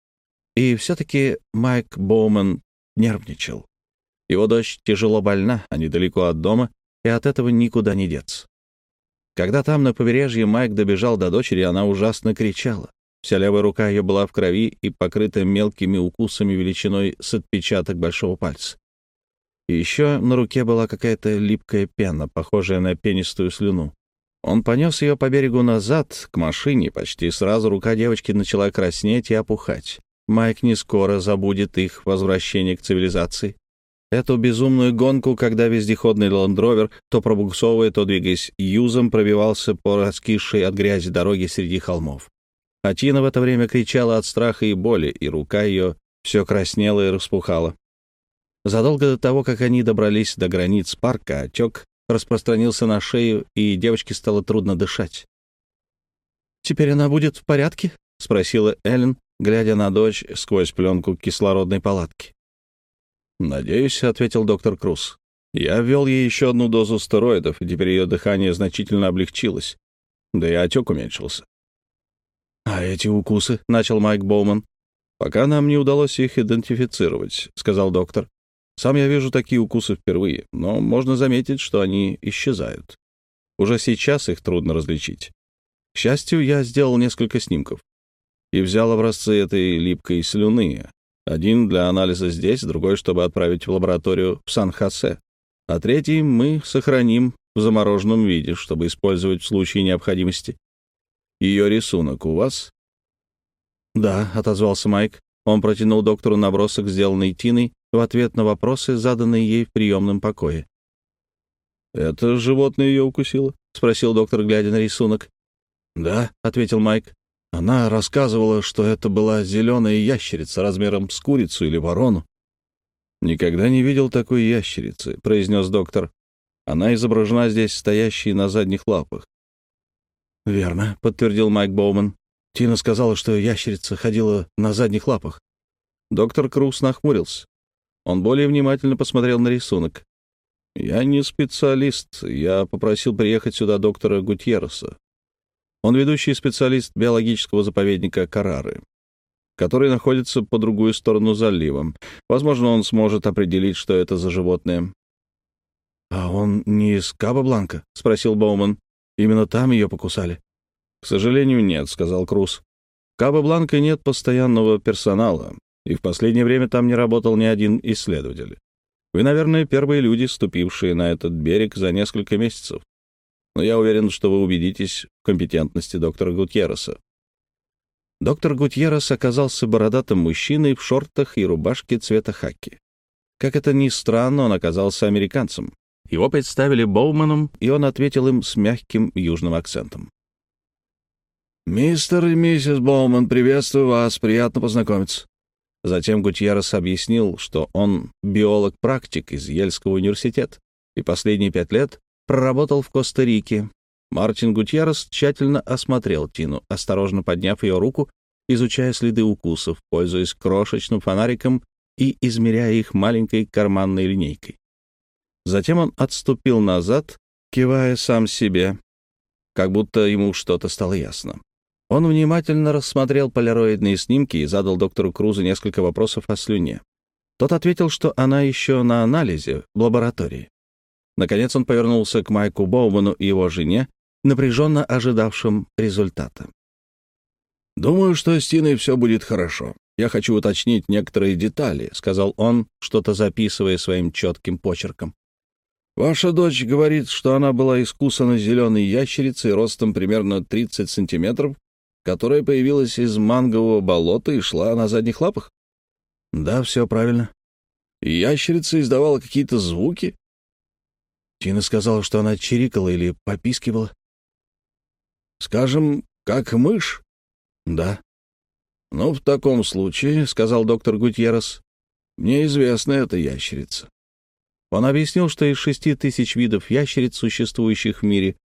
И все-таки Майк Боуман нервничал. Его дочь тяжело больна, они далеко от дома, и от этого никуда не деться. Когда там, на побережье, Майк добежал до дочери, она ужасно кричала. Вся левая рука ее была в крови и покрыта мелкими укусами величиной с отпечаток большого пальца. И еще на руке была какая-то липкая пена, похожая на пенистую слюну. Он понес ее по берегу назад, к машине. Почти сразу рука девочки начала краснеть и опухать. Майк не скоро забудет их возвращение к цивилизации. Эту безумную гонку, когда вездеходный ландровер, то пробуксовывая, то двигаясь юзом, пробивался по раскисшей от грязи дороге среди холмов. А Тина в это время кричала от страха и боли, и рука ее все краснела и распухала. Задолго до того, как они добрались до границ парка, отек распространился на шею, и девочке стало трудно дышать. «Теперь она будет в порядке?» — спросила Эллен, глядя на дочь сквозь пленку кислородной палатки. «Надеюсь», — ответил доктор Круз. «Я ввел ей еще одну дозу стероидов, и теперь ее дыхание значительно облегчилось. Да и отек уменьшился». «А эти укусы?» — начал Майк Боуман. «Пока нам не удалось их идентифицировать», — сказал доктор. «Сам я вижу такие укусы впервые, но можно заметить, что они исчезают. Уже сейчас их трудно различить. К счастью, я сделал несколько снимков и взял образцы этой липкой слюны. Один для анализа здесь, другой, чтобы отправить в лабораторию в Сан-Хосе, а третий мы сохраним в замороженном виде, чтобы использовать в случае необходимости. Ее рисунок у вас?» «Да», — отозвался Майк. Он протянул доктору набросок, сделанный Тиной, в ответ на вопросы, заданные ей в приемном покое. «Это животное ее укусило?» — спросил доктор, глядя на рисунок. «Да», — ответил Майк. «Она рассказывала, что это была зеленая ящерица размером с курицу или ворону». «Никогда не видел такой ящерицы», — произнес доктор. «Она изображена здесь стоящей на задних лапах». «Верно», — подтвердил Майк Боуман. «Тина сказала, что ящерица ходила на задних лапах». Доктор Круз нахмурился. Он более внимательно посмотрел на рисунок. «Я не специалист. Я попросил приехать сюда доктора Гутьерреса. Он ведущий специалист биологического заповедника Каррары, который находится по другую сторону залива. Возможно, он сможет определить, что это за животное». «А он не из Кабо-Бланка?» — спросил Боуман. «Именно там ее покусали?» «К сожалению, нет», — сказал Круз. «В Кабо-Бланко нет постоянного персонала, и в последнее время там не работал ни один исследователь. Вы, наверное, первые люди, ступившие на этот берег за несколько месяцев. Но я уверен, что вы убедитесь в компетентности доктора Гутьерреса». Доктор Гутьеррес оказался бородатым мужчиной в шортах и рубашке цвета хаки. Как это ни странно, он оказался американцем. Его представили Боуманом, и он ответил им с мягким южным акцентом. «Мистер и миссис Боуман, приветствую вас, приятно познакомиться». Затем Гутьеррес объяснил, что он биолог-практик из Йельского университета и последние 5 лет проработал в Коста-Рике. Мартин Гутьеррес тщательно осмотрел Тину, осторожно подняв ее руку, изучая следы укусов, пользуясь крошечным фонариком и измеряя их маленькой карманной линейкой. Затем он отступил назад, кивая сам себе, как будто ему что-то стало ясно. Он внимательно рассмотрел полароидные снимки и задал доктору Крузу несколько вопросов о слюне. Тот ответил, что она еще на анализе в лаборатории. Наконец он повернулся к Майку Боуману и его жене, напряженно ожидавшим результата. «Думаю, что с Тиной все будет хорошо. Я хочу уточнить некоторые детали», — сказал он, что-то записывая своим четким почерком. «Ваша дочь говорит, что она была искусана зеленой ящерицей ростом примерно 30 сантиметров, которая появилась из мангового болота и шла на задних лапах?» «Да, все правильно». «И ящерица издавала какие-то звуки?» Тина сказала, что она чирикала или попискивала. «Скажем, как мышь?» «Да». «Ну, в таком случае, — сказал доктор Гутьеррес, — мне известна эта ящерица». Он объяснил, что из 6000 видов ящериц, существующих в мире,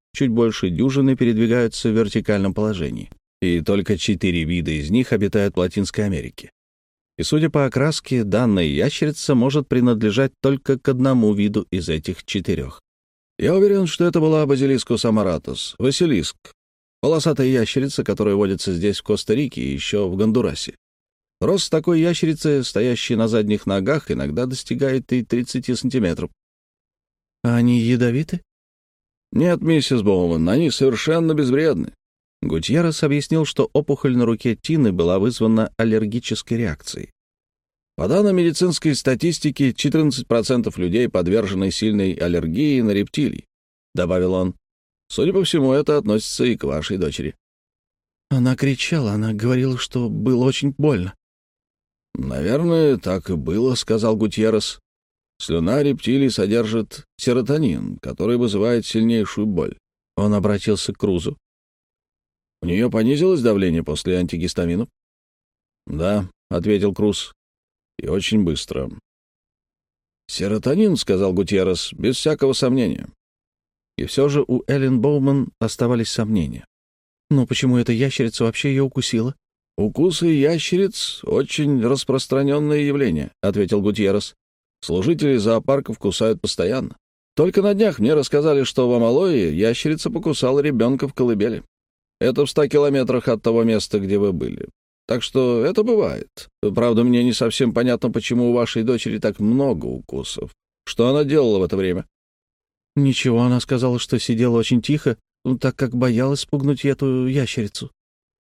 чуть больше дюжины передвигаются в вертикальном положении, и только 4 вида из них обитают в Латинской Америке. И, судя по окраске, данная ящерица может принадлежать только к одному виду из этих 4. Я уверен, что это была Базилискус амаратус, Василиск, полосатая ящерица, которая водится здесь, в Коста-Рике, и еще в Гондурасе. Рост такой ящерицы, стоящей на задних ногах, иногда достигает и 30 сантиметров. А они ядовиты? Нет, миссис Боуман, они совершенно безвредны. Гутьеррес объяснил, что опухоль на руке Тины была вызвана аллергической реакцией. По данным медицинской статистики, 14% людей подвержены сильной аллергии на рептилий, добавил он. Судя по всему, это относится и к вашей дочери. Она кричала, она говорила, что было очень больно. Наверное, так и было, сказал Гутьеррес. Слюна рептилий содержит серотонин, который вызывает сильнейшую боль. Он обратился к Крузу. У нее понизилось давление после антигистаминов? Да, ответил Круз. И очень быстро. Серотонин, сказал Гутьеррес, без всякого сомнения. И все же у Эллен Боуман оставались сомнения. Но почему эта ящерица вообще ее укусила? Укусы ящериц — очень распространенное явление, ответил Гутьеррес. Служители зоопарков кусают постоянно. Только на днях мне рассказали, что в Амалое ящерица покусала ребенка в колыбели. Это в 100 километрах от того места, где вы были. Так что это бывает. Правда, мне не совсем понятно, почему у вашей дочери так много укусов. Что она делала в это время? Ничего, она сказала, что сидела очень тихо, так как боялась спугнуть эту ящерицу.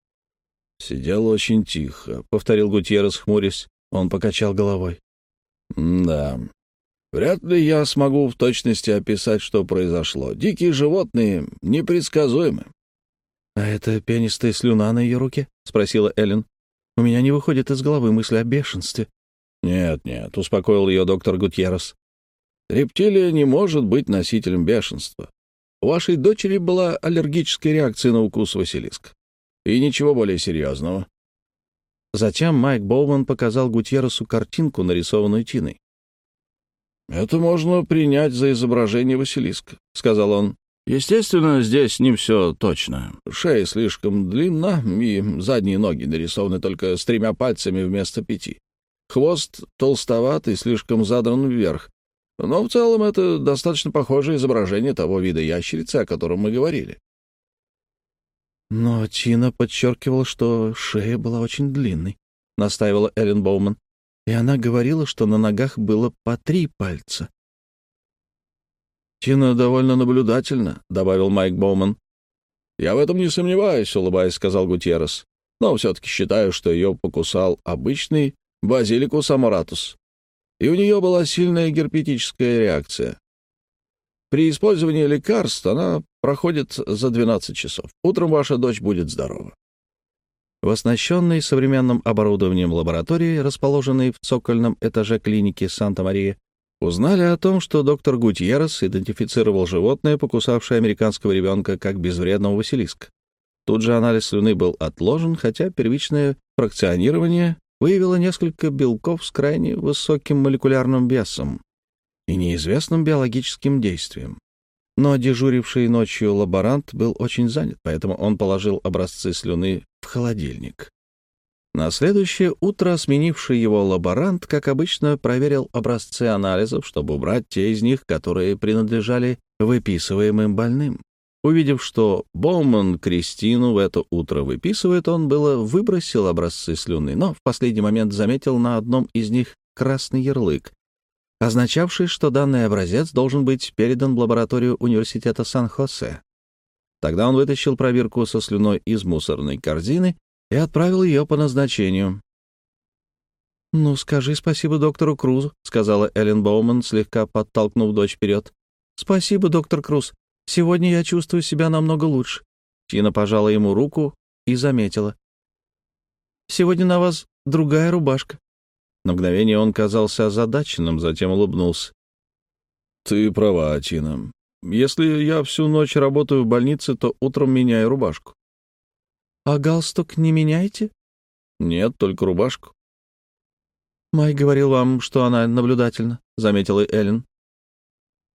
Сидела очень тихо, — повторил Гутьеррес, хмурясь. Он покачал головой. Да, вряд ли я смогу в точности описать, что произошло. Дикие животные непредсказуемы. — А это пенистая слюна на ее руке? — спросила Эллен. — У меня не выходит из головы мысль о бешенстве. — Нет, — успокоил ее доктор Гутьеррес. — Рептилия не может быть носителем бешенства. У вашей дочери была аллергическая реакция на укус Василиска. И ничего более серьезного. Затем Майк Боуман показал Гутьерресу картинку, нарисованную Тиной. «Это можно принять за изображение Василиска», — сказал он. «Естественно, здесь не все точно. Шея слишком длинна, и задние ноги нарисованы только с 3 пальцами вместо 5. Хвост толстоват и слишком задран вверх. Но в целом это достаточно похожее изображение того вида ящерицы, о котором мы говорили». «Но Тина подчеркивала, что шея была очень длинной», — настаивала Эллен Боуман. «И она говорила, что на ногах было по 3 пальца». «Тина довольно наблюдательна», — добавил Майк Боуман. «Я в этом не сомневаюсь», — улыбаясь, сказал Гутьеррес. «Но все-таки считаю, что ее покусал обычный Базиликус амаратус. И у нее была сильная герпетическая реакция. При использовании лекарств она проходит за 12 часов. Утром ваша дочь будет здорова». В оснащенной современным оборудованием лаборатории, расположенной в цокольном этаже клиники Санта-Мария, узнали о том, что доктор Гутьеррес идентифицировал животное, покусавшее американского ребенка, как безвредного Василиска. Тут же анализ слюны был отложен, хотя первичное фракционирование выявило несколько белков с крайне высоким молекулярным весом и неизвестным биологическим действием. Но дежуривший ночью лаборант был очень занят, поэтому он положил образцы слюны в холодильник. На следующее утро сменивший его лаборант, как обычно, проверил образцы анализов, чтобы убрать те из них, которые принадлежали выписываемым больным. Увидев, что Боуман Кристину в это утро выписывает, он было выбросил образцы слюны, но в последний момент заметил на одном из них красный ярлык, означавший, что данный образец должен быть передан в лабораторию университета Сан-Хосе. Тогда он вытащил пробирку со слюной из мусорной корзины и отправил ее по назначению. «Ну, скажи спасибо доктору Крузу», — сказала Эллен Боуман, слегка подтолкнув дочь вперед. «Спасибо, доктор Круз. Сегодня я чувствую себя намного лучше». Тина пожала ему руку и заметила. «Сегодня на вас другая рубашка». На мгновение он казался озадаченным, затем улыбнулся. «Ты права, Тина. Если я всю ночь работаю в больнице, то утром меняю рубашку». «А галстук не меняете?» «Нет, только рубашку». «Майк говорил вам, что она наблюдательна», — заметила Эллен.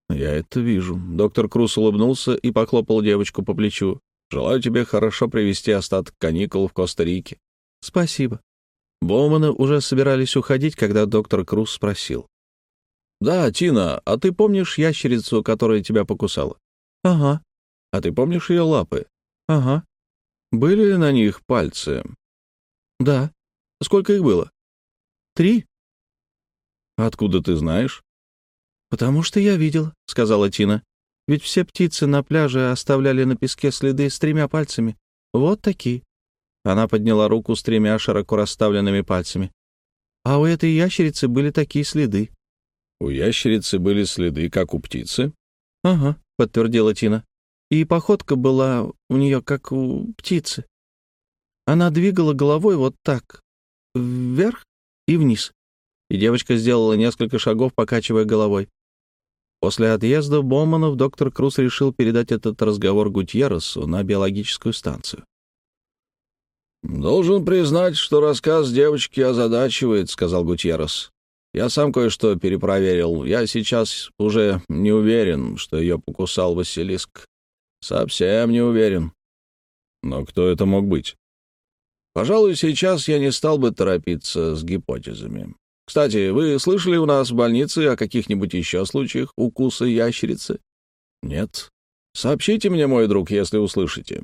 Я это вижу. Доктор Круз улыбнулся и похлопал девочку по плечу. Желаю тебе хорошо провести остаток каникул в Коста-Рике. Спасибо. Боуманы уже собирались уходить, когда доктор Круз спросил. Да, Тина, а ты помнишь ящерицу, которая тебя покусала? Ага. А ты помнишь ее лапы? Ага. Были ли на них пальцы? Да. Сколько их было? 3. Откуда ты знаешь? Потому что я видела, сказала Тина. Ведь все птицы на пляже оставляли на песке следы с 3 пальцами. Вот такие. Она подняла руку с 3 широко расставленными пальцами. А у этой ящерицы были такие следы. У ящерицы были следы, как у птицы? Ага, подтвердила Тина. И походка была у нее, как у птицы. Она двигала головой вот так, вверх и вниз. И девочка сделала несколько шагов, покачивая головой. После отъезда Боуманов доктор Круз решил передать этот разговор Гутьерресу на биологическую станцию. «Должен признать, что рассказ девочки озадачивает», — сказал Гутьеррес. «Я сам кое-что перепроверил. Я сейчас уже не уверен, что ее покусал Василиск. Совсем не уверен». «Но кто это мог быть?» «Пожалуй, сейчас я не стал бы торопиться с гипотезами. Кстати, вы слышали у нас в больнице о каких-нибудь еще случаях укуса ящерицы?» «Нет». «Сообщите мне, мой друг, если услышите».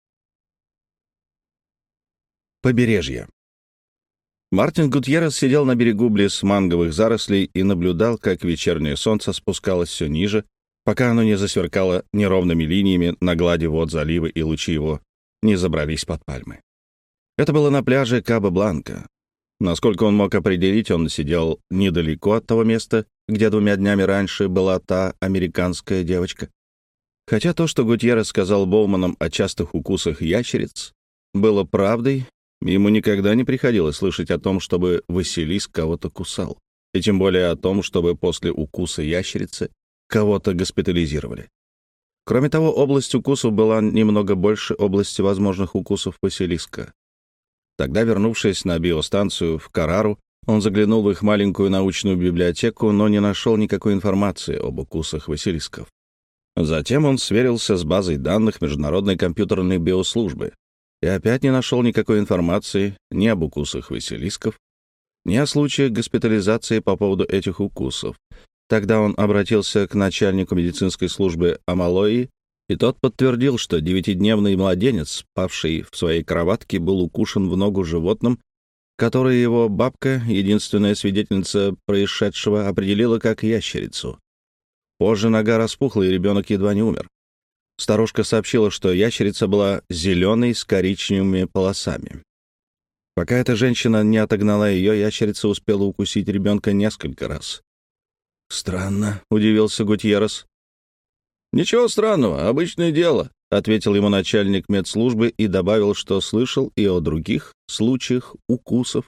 Побережье. Мартин Гутьеррес сидел на берегу близ манговых зарослей и наблюдал, как вечернее солнце спускалось все ниже, пока оно не засверкало неровными линиями на глади вод залива и лучи его не забрались под пальмы. Это было на пляже Каба-Бланка. Насколько он мог определить, он сидел недалеко от того места, где 2 днями раньше была та американская девочка. Хотя то, что Гутьеррес сказал Боуманам о частых укусах ящериц, было правдой, ему никогда не приходилось слышать о том, чтобы Василиск кого-то кусал, и тем более о том, чтобы после укуса ящерицы кого-то госпитализировали. Кроме того, область укусов была немного больше области возможных укусов Василиска. Тогда, вернувшись на биостанцию в Карару, он заглянул в их маленькую научную библиотеку, но не нашел никакой информации об укусах Василисков. Затем он сверился с базой данных Международной компьютерной биослужбы и опять не нашел никакой информации ни об укусах Василисков, ни о случаях госпитализации по поводу этих укусов. Тогда он обратился к начальнику медицинской службы Амалои, и тот подтвердил, что 9-дневный младенец, спавший в своей кроватке, был укушен в ногу животным, которое его бабка, единственная свидетельница происшедшего, определила как ящерицу. Позже нога распухла, и ребенок едва не умер. Старушка сообщила, что ящерица была зеленой с коричневыми полосами. Пока эта женщина не отогнала ее, ящерица успела укусить ребенка несколько раз. «Странно», — удивился Гутьеррес. «Ничего странного, обычное дело», — ответил ему начальник медслужбы и добавил, что слышал и о других случаях укусов.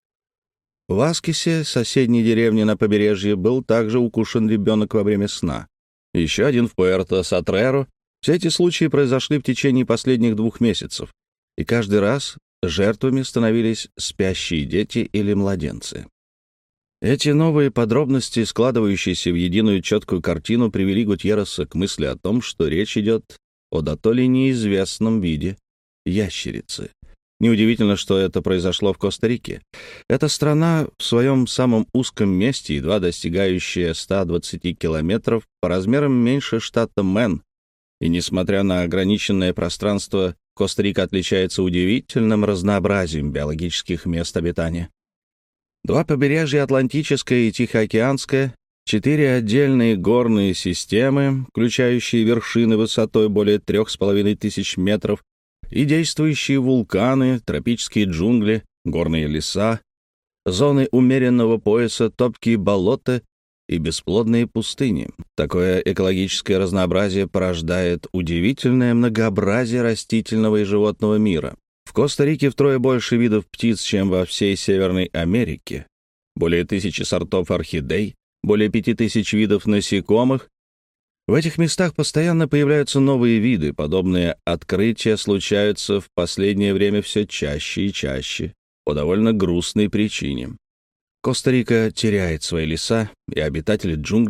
В Аскисе, соседней деревне на побережье, был также укушен ребенок во время сна. Еще один в Пуэрто-Сатреро. Все эти случаи произошли в течение последних 2 месяцев, и каждый раз жертвами становились спящие дети или младенцы. Эти новые подробности, складывающиеся в единую четкую картину, привели Гутьерреса к мысли о том, что речь идет о дотоле неизвестном виде ящерицы. Неудивительно, что это произошло в Коста-Рике. Эта страна в своем самом узком месте, едва достигающая 120 километров, по размерам меньше штата Мэн, и, несмотря на ограниченное пространство, Коста-Рика отличается удивительным разнообразием биологических мест обитания. 2 побережья, Атлантическое и Тихоокеанское, 4 отдельные горные системы, включающие вершины высотой более 3500 метров, и действующие вулканы, тропические джунгли, горные леса, зоны умеренного пояса, топкие болота и бесплодные пустыни. Такое экологическое разнообразие порождает удивительное многообразие растительного и животного мира. В Коста-Рике втрое больше видов птиц, чем во всей Северной Америке. Более 1000 сортов орхидей, более 5000 видов насекомых. В этих местах постоянно появляются новые виды. Подобные открытия случаются в последнее время все чаще и чаще, по довольно грустной причине. Коста-Рика теряет свои леса, и обитатели джунглей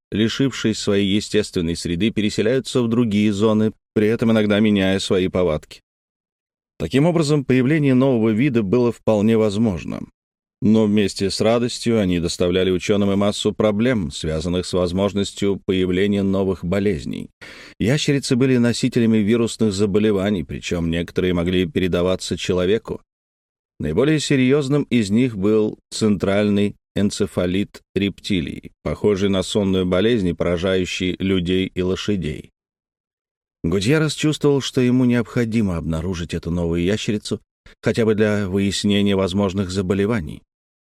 лишившись своей естественной среды, переселяются в другие зоны, при этом иногда меняя свои повадки. Таким образом, появление нового вида было вполне возможно. Но вместе с радостью они доставляли ученым и массу проблем, связанных с возможностью появления новых болезней. Ящерицы были носителями вирусных заболеваний, причем некоторые могли передаваться человеку. Наиболее серьезным из них был центральный энцефалит рептилий, похожий на сонную болезнь, поражающий людей и лошадей. Гутьеррес чувствовал, что ему необходимо обнаружить эту новую ящерицу, хотя бы для выяснения возможных заболеваний.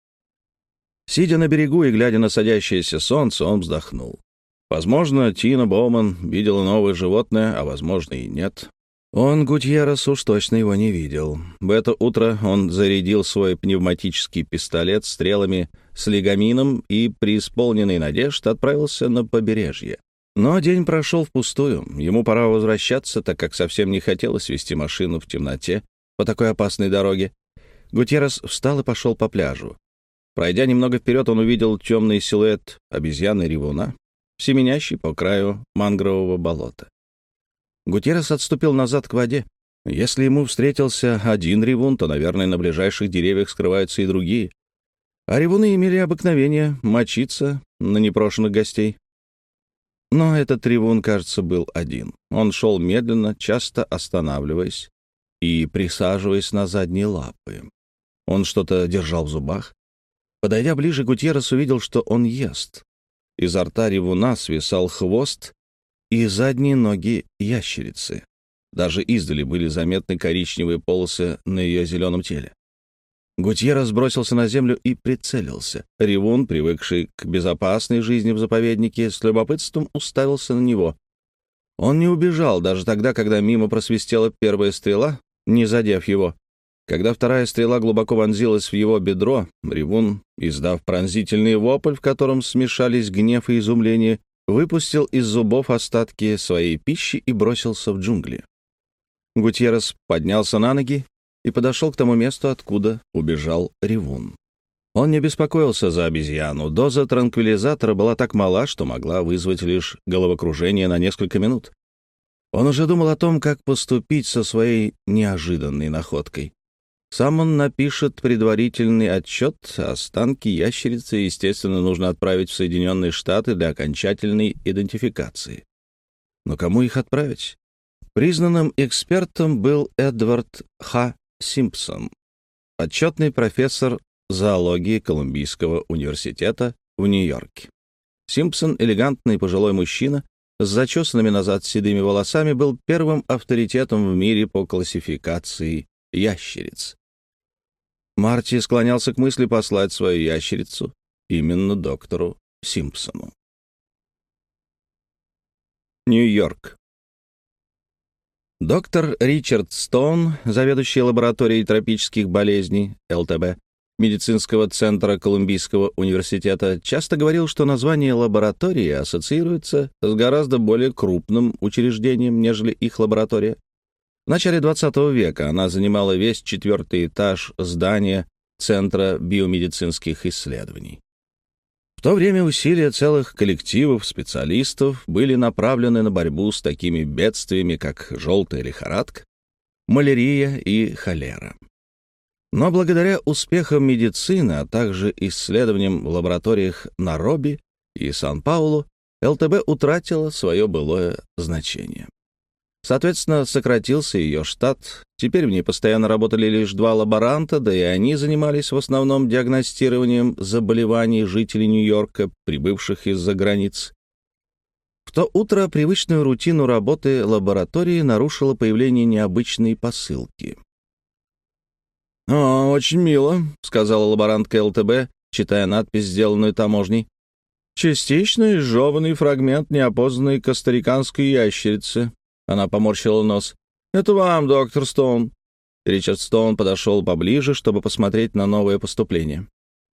Сидя на берегу и глядя на садящееся солнце, он вздохнул. Возможно, Тина Боуман видела новое животное, а возможно и нет. Он, Гутьеррес, уж точно его не видел. В это утро он зарядил свой пневматический пистолет стрелами с лигамином и, преисполненный надежд, отправился на побережье. Но день прошел впустую. Ему пора возвращаться, так как совсем не хотелось вести машину в темноте по такой опасной дороге. Гутьеррес встал и пошел по пляжу. Пройдя немного вперед, он увидел темный силуэт обезьяны-ревуна, семенящий по краю мангрового болота. Гутьеррес отступил назад к воде. Если ему встретился один ревун, то, наверное, на ближайших деревьях скрываются и другие. А ревуны имели обыкновение мочиться на непрошенных гостей. Но этот ревун, кажется, был один. Он шел медленно, часто останавливаясь и присаживаясь на задние лапы. Он что-то держал в зубах. Подойдя ближе, Гутьеррес увидел, что он ест. Изо рта ревуна свисал хвост и задние ноги ящерицы. Даже издали были заметны коричневые полосы на ее зеленом теле. Гутьеррес бросился на землю и прицелился. Ревун, привыкший к безопасной жизни в заповеднике, с любопытством уставился на него. Он не убежал даже тогда, когда мимо просвистела первая стрела, не задев его. Когда вторая стрела глубоко вонзилась в его бедро, ревун, издав пронзительный вопль, в котором смешались гнев и изумление, выпустил из зубов остатки своей пищи и бросился в джунгли. Гутьеррес поднялся на ноги и подошел к тому месту, откуда убежал ревун. Он не беспокоился за обезьяну. Доза транквилизатора была так мала, что могла вызвать лишь головокружение на несколько минут. Он уже думал о том, как поступить со своей неожиданной находкой. Сам он напишет предварительный отчет, а останки ящерицы, естественно, нужно отправить в Соединенные Штаты для окончательной идентификации. Но кому их отправить? Признанным экспертом был Эдвард Х. Симпсон, почетный профессор зоологии Колумбийского университета в Нью-Йорке. Симпсон, элегантный пожилой мужчина, с зачесанными назад седыми волосами, был первым авторитетом в мире по классификации ящериц. Марти склонялся к мысли послать свою ящерицу именно доктору Симпсону. Нью-Йорк. Доктор Ричард Стоун, заведующий лабораторией тропических болезней, ЛТБ, медицинского центра Колумбийского университета, часто говорил, что название лаборатории ассоциируется с гораздо более крупным учреждением, нежели их лаборатория. В начале XX века она занимала весь 4-й этаж здания Центра биомедицинских исследований. В то время усилия целых коллективов специалистов были направлены на борьбу с такими бедствиями, как желтая лихорадка, малярия и холера. Но благодаря успехам медицины, а также исследованиям в лабораториях Найроби и Сан-Паулу, ЛТБ утратила свое былое значение. Соответственно, сократился ее штат. Теперь в ней постоянно работали лишь 2 лаборанта, да и они занимались в основном диагностированием заболеваний жителей Нью-Йорка, прибывших из-за границ. В то утро привычную рутину работы лаборатории нарушило появление необычной посылки. «О, очень мило», — сказала лаборантка ЛТБ, читая надпись, сделанную таможней. «Частично изжеванный фрагмент неопознанной костариканской ящерицы». Она поморщила нос. «Это вам, доктор Стоун». Ричард Стоун подошел поближе, чтобы посмотреть на новое поступление.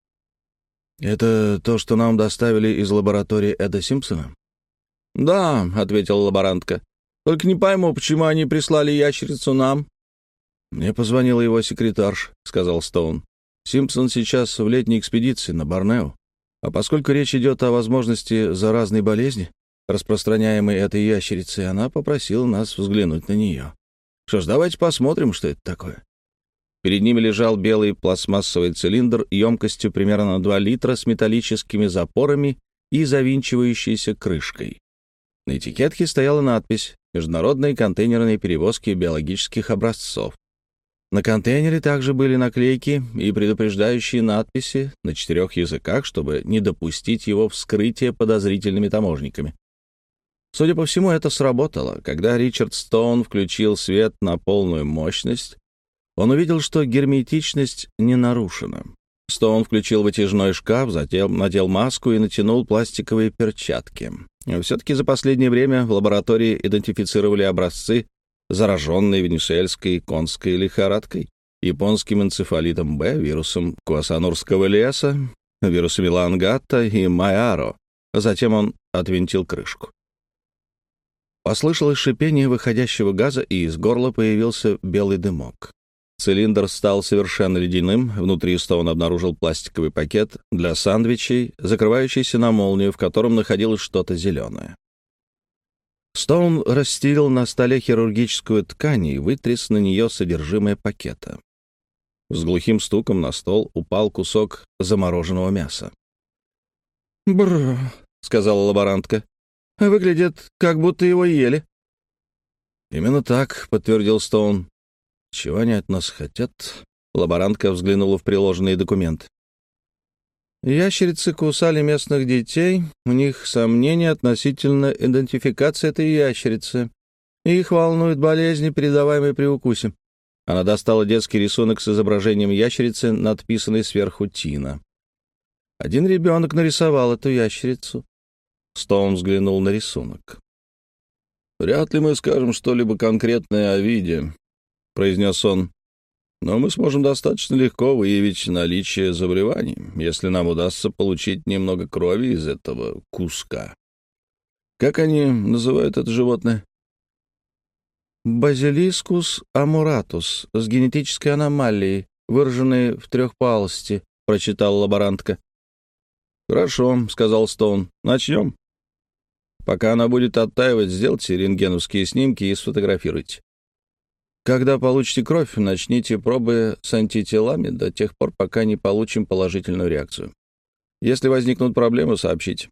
«Это то, что нам доставили из лаборатории Эда Симпсона?» «Да», — ответила лаборантка. «Только не пойму, почему они прислали ящерицу нам». «Мне позвонила его секретарша», — сказал Стоун. «Симпсон сейчас в летней экспедиции на Борнео. А поскольку речь идет о возможности заразной болезни, распространяемой этой ящерицей, она попросила нас взглянуть на нее. Что ж, давайте посмотрим, что это такое. Перед ними лежал белый пластмассовый цилиндр емкостью примерно 2 литра с металлическими запорами и завинчивающейся крышкой. На этикетке стояла надпись «Международные контейнерные перевозки биологических образцов». На контейнере также были наклейки и предупреждающие надписи на 4 языках, чтобы не допустить его вскрытия подозрительными таможниками. Судя по всему, это сработало. Когда Ричард Стоун включил свет на полную мощность, он увидел, что герметичность не нарушена. Стоун включил вытяжной шкаф, затем надел маску и натянул пластиковые перчатки. Все-таки за последнее время в лаборатории идентифицировали образцы, зараженные венесуэльской конской лихорадкой, японским энцефалитом Б, вирусом Куасанурского леса, вирусами Лангатта и Майаро. Затем он отвинтил крышку. Послышалось шипение выходящего газа, и из горла появился белый дымок. Цилиндр стал совершенно ледяным. Внутри Стоун обнаружил пластиковый пакет для сэндвичей, закрывающийся на молнию, в котором находилось что-то зеленое. Стоун расстелил на столе хирургическую ткань и вытряс на нее содержимое пакета. С глухим стуком на стол упал кусок замороженного мяса. «Бррр», — сказала лаборантка, — «выглядит, как будто его ели». «Именно так», — подтвердил Стоун. «Чего они от нас хотят?» Лаборантка взглянула в приложенный документ. «Ящерицы кусали местных детей. У них сомнения относительно идентификации этой ящерицы. Их волнуют болезни, передаваемые при укусе». Она достала детский рисунок с изображением ящерицы, надписанный сверху «Тина». Один ребенок нарисовал эту ящерицу. Стоун взглянул на рисунок. «Вряд ли мы скажем что-либо конкретное о виде», — произнес он. «Но мы сможем достаточно легко выявить наличие заболеваний, если нам удастся получить немного крови из этого куска. Как они называют это животное?» «Базилискус амуратус с генетической аномалией, выраженной в трехпалости», — прочитала лаборантка. «Хорошо», — сказал Стоун. «Начнем. Пока она будет оттаивать, сделайте рентгеновские снимки и сфотографируйте. Когда получите кровь, начните пробы с антителами до тех пор, пока не получим положительную реакцию. Если возникнут проблемы, сообщите».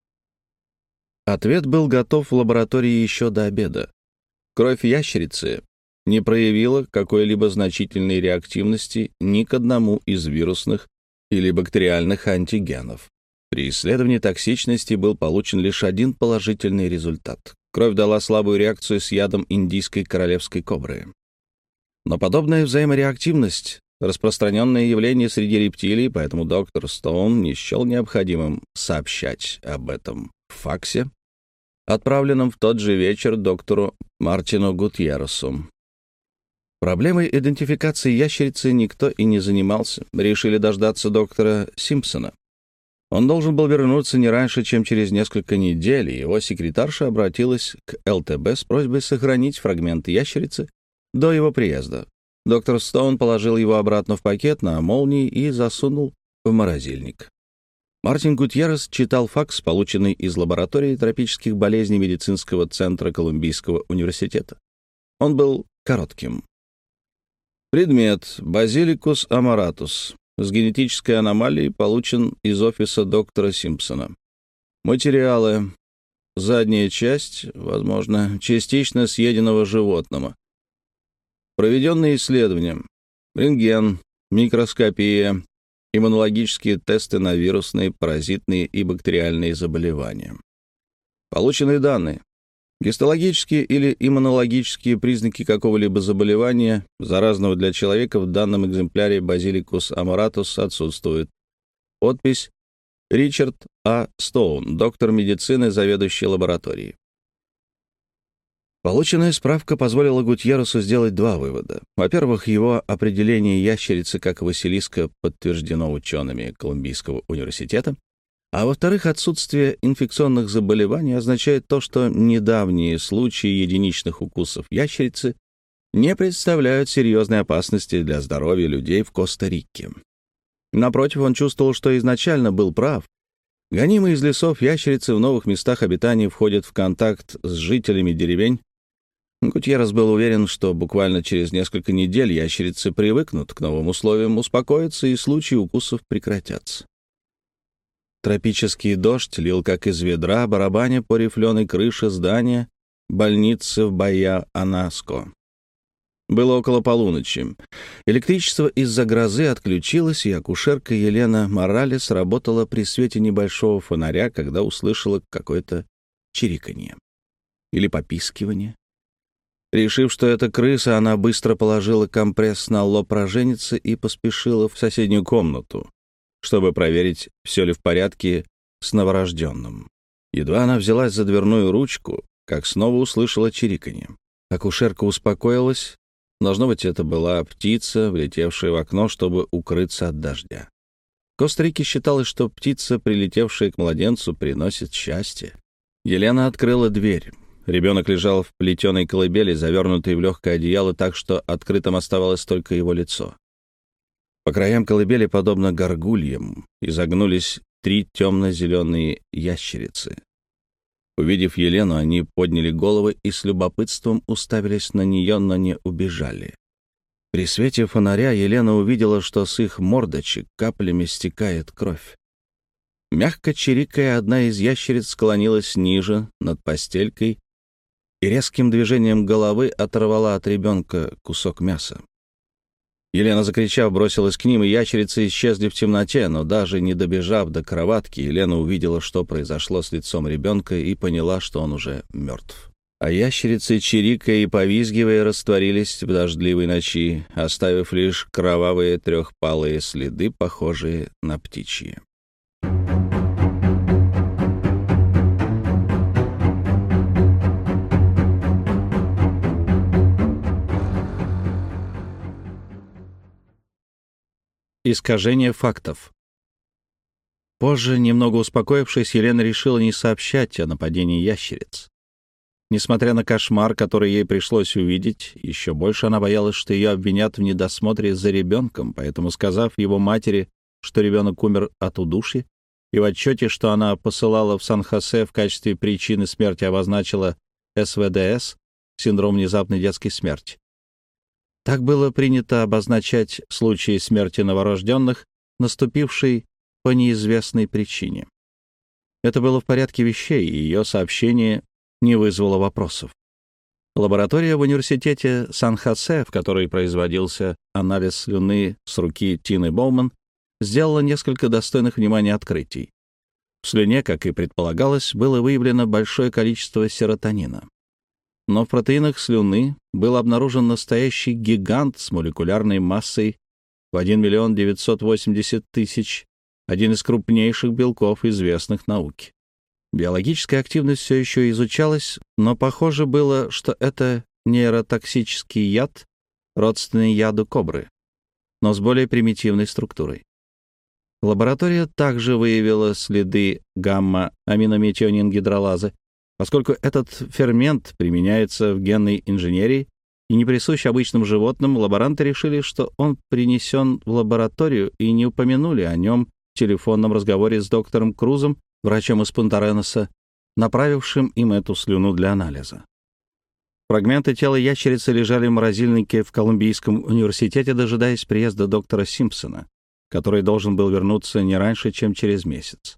Ответ был готов в лаборатории еще до обеда. Кровь ящерицы не проявила какой-либо значительной реактивности ни к одному из вирусных или бактериальных антигенов. При исследовании токсичности был получен лишь один положительный результат. Кровь дала слабую реакцию с ядом индийской королевской кобры. Но подобная взаимореактивность — распространенное явление среди рептилий, поэтому доктор Стоун не счел необходимым сообщать об этом в факсе, отправленном в тот же вечер доктору Мартину Гутьерресу. Проблемой идентификации ящерицы никто и не занимался. Решили дождаться доктора Симпсона. Он должен был вернуться не раньше, чем через несколько недель, и его секретарша обратилась к ЛТБ с просьбой сохранить фрагмент ящерицы до его приезда. Доктор Стоун положил его обратно в пакет на молнии и засунул в морозильник. Мартин Гутьеррес читал факс, полученный из лаборатории тропических болезней медицинского центра Колумбийского университета. Он был коротким. Предмет Базиликус амаратус с генетической аномалией получен из офиса доктора Симпсона. Материалы. Задняя часть, возможно, частично съеденного животного. Проведенные исследования. Рентген, микроскопия, иммунологические тесты на вирусные, паразитные и бактериальные заболевания. Полученные данные. Гистологические или иммунологические признаки какого-либо заболевания, заразного для человека, в данном экземпляре Базиликус амаратус отсутствует. Подпись Ричард А. Стоун, доктор медицины, заведующий лабораторией. Полученная справка позволила Гутьерресу сделать два вывода. Во-первых, его определение ящерицы как Василиска подтверждено учеными Колумбийского университета. А во-вторых, отсутствие инфекционных заболеваний означает то, что недавние случаи единичных укусов ящерицы не представляют серьезной опасности для здоровья людей в Коста-Рике. Напротив, он чувствовал, что изначально был прав, Гонимые из лесов ящерицы в новых местах обитания входят в контакт с жителями деревень. Гутьеррес был уверен, что буквально через несколько недель ящерицы привыкнут к новым условиям, успокоятся и случаи укусов прекратятся. Тропический дождь лил как из ведра, барабаня по рифленой крыше здания больницы в Баия-Анаско. Было около полуночи. Электричество из-за грозы отключилось, и акушерка Елена Моралес работала при свете небольшого фонаря, когда услышала какое-то чириканье или попискивание. Решив, что это крыса, она быстро положила компресс на лоб роженицы и поспешила в соседнюю комнату, чтобы проверить, все ли в порядке с новорожденным. Едва она взялась за дверную ручку, как снова услышала чириканье. Акушерка успокоилась. Должно быть, это была птица, влетевшая в окно, чтобы укрыться от дождя. В Коста-Рике считалось, что птица, прилетевшая к младенцу, приносит счастье. Елена открыла дверь. Ребенок лежал в плетеной колыбели, завернутый в легкое одеяло так, что открытым оставалось только его лицо. По краям колыбели, подобно горгульям, изогнулись 3 темно-зеленые ящерицы. Увидев Елену, они подняли головы и с любопытством уставились на нее, но не убежали. При свете фонаря Елена увидела, что с их мордочек каплями стекает кровь. Мягко чирикая, одна из ящериц склонилась ниже, над постелькой, и резким движением головы оторвала от ребенка кусок мяса. Елена, закричав, бросилась к ним, и ящерицы исчезли в темноте, но даже не добежав до кроватки, Елена увидела, что произошло с лицом ребенка, и поняла, что он уже мертв. А ящерицы, чирикая и повизгивая, растворились в дождливой ночи, оставив лишь кровавые трехпалые следы, похожие на птичьи. Искажение фактов. Позже, немного успокоившись, Елена решила не сообщать о нападении ящериц. Несмотря на кошмар, который ей пришлось увидеть, еще больше она боялась, что ее обвинят в недосмотре за ребенком, поэтому, сказав его матери, что ребенок умер от удушья, и в отчете, что она посылала в Сан-Хосе в качестве причины смерти, обозначила СВДС — синдром внезапной детской смерти. Так было принято обозначать случаи смерти новорожденных, наступившей по неизвестной причине. Это было в порядке вещей, и ее сообщение не вызвало вопросов. Лаборатория в университете Сан-Хосе, в которой производился анализ слюны с руки Тины Боуман, сделала несколько достойных внимания открытий. В слюне, как и предполагалось, было выявлено большое количество серотонина. Но в протеинах слюны был обнаружен настоящий гигант с молекулярной массой в 1 980 000, один из крупнейших белков, известных науке. Биологическая активность все еще изучалась, но похоже было, что это нейротоксический яд, родственный яду кобры, но с более примитивной структурой. Лаборатория также выявила следы гамма-аминометионингидролазы. Поскольку этот фермент применяется в генной инженерии и не присущ обычным животным, лаборанты решили, что он принесен в лабораторию, и не упомянули о нем в телефонном разговоре с доктором Крузом, врачом из Пунта-Ареноса, направившим им эту слюну для анализа. Фрагменты тела ящерицы лежали в морозильнике в Колумбийском университете, дожидаясь приезда доктора Симпсона, который должен был вернуться не раньше, чем через месяц.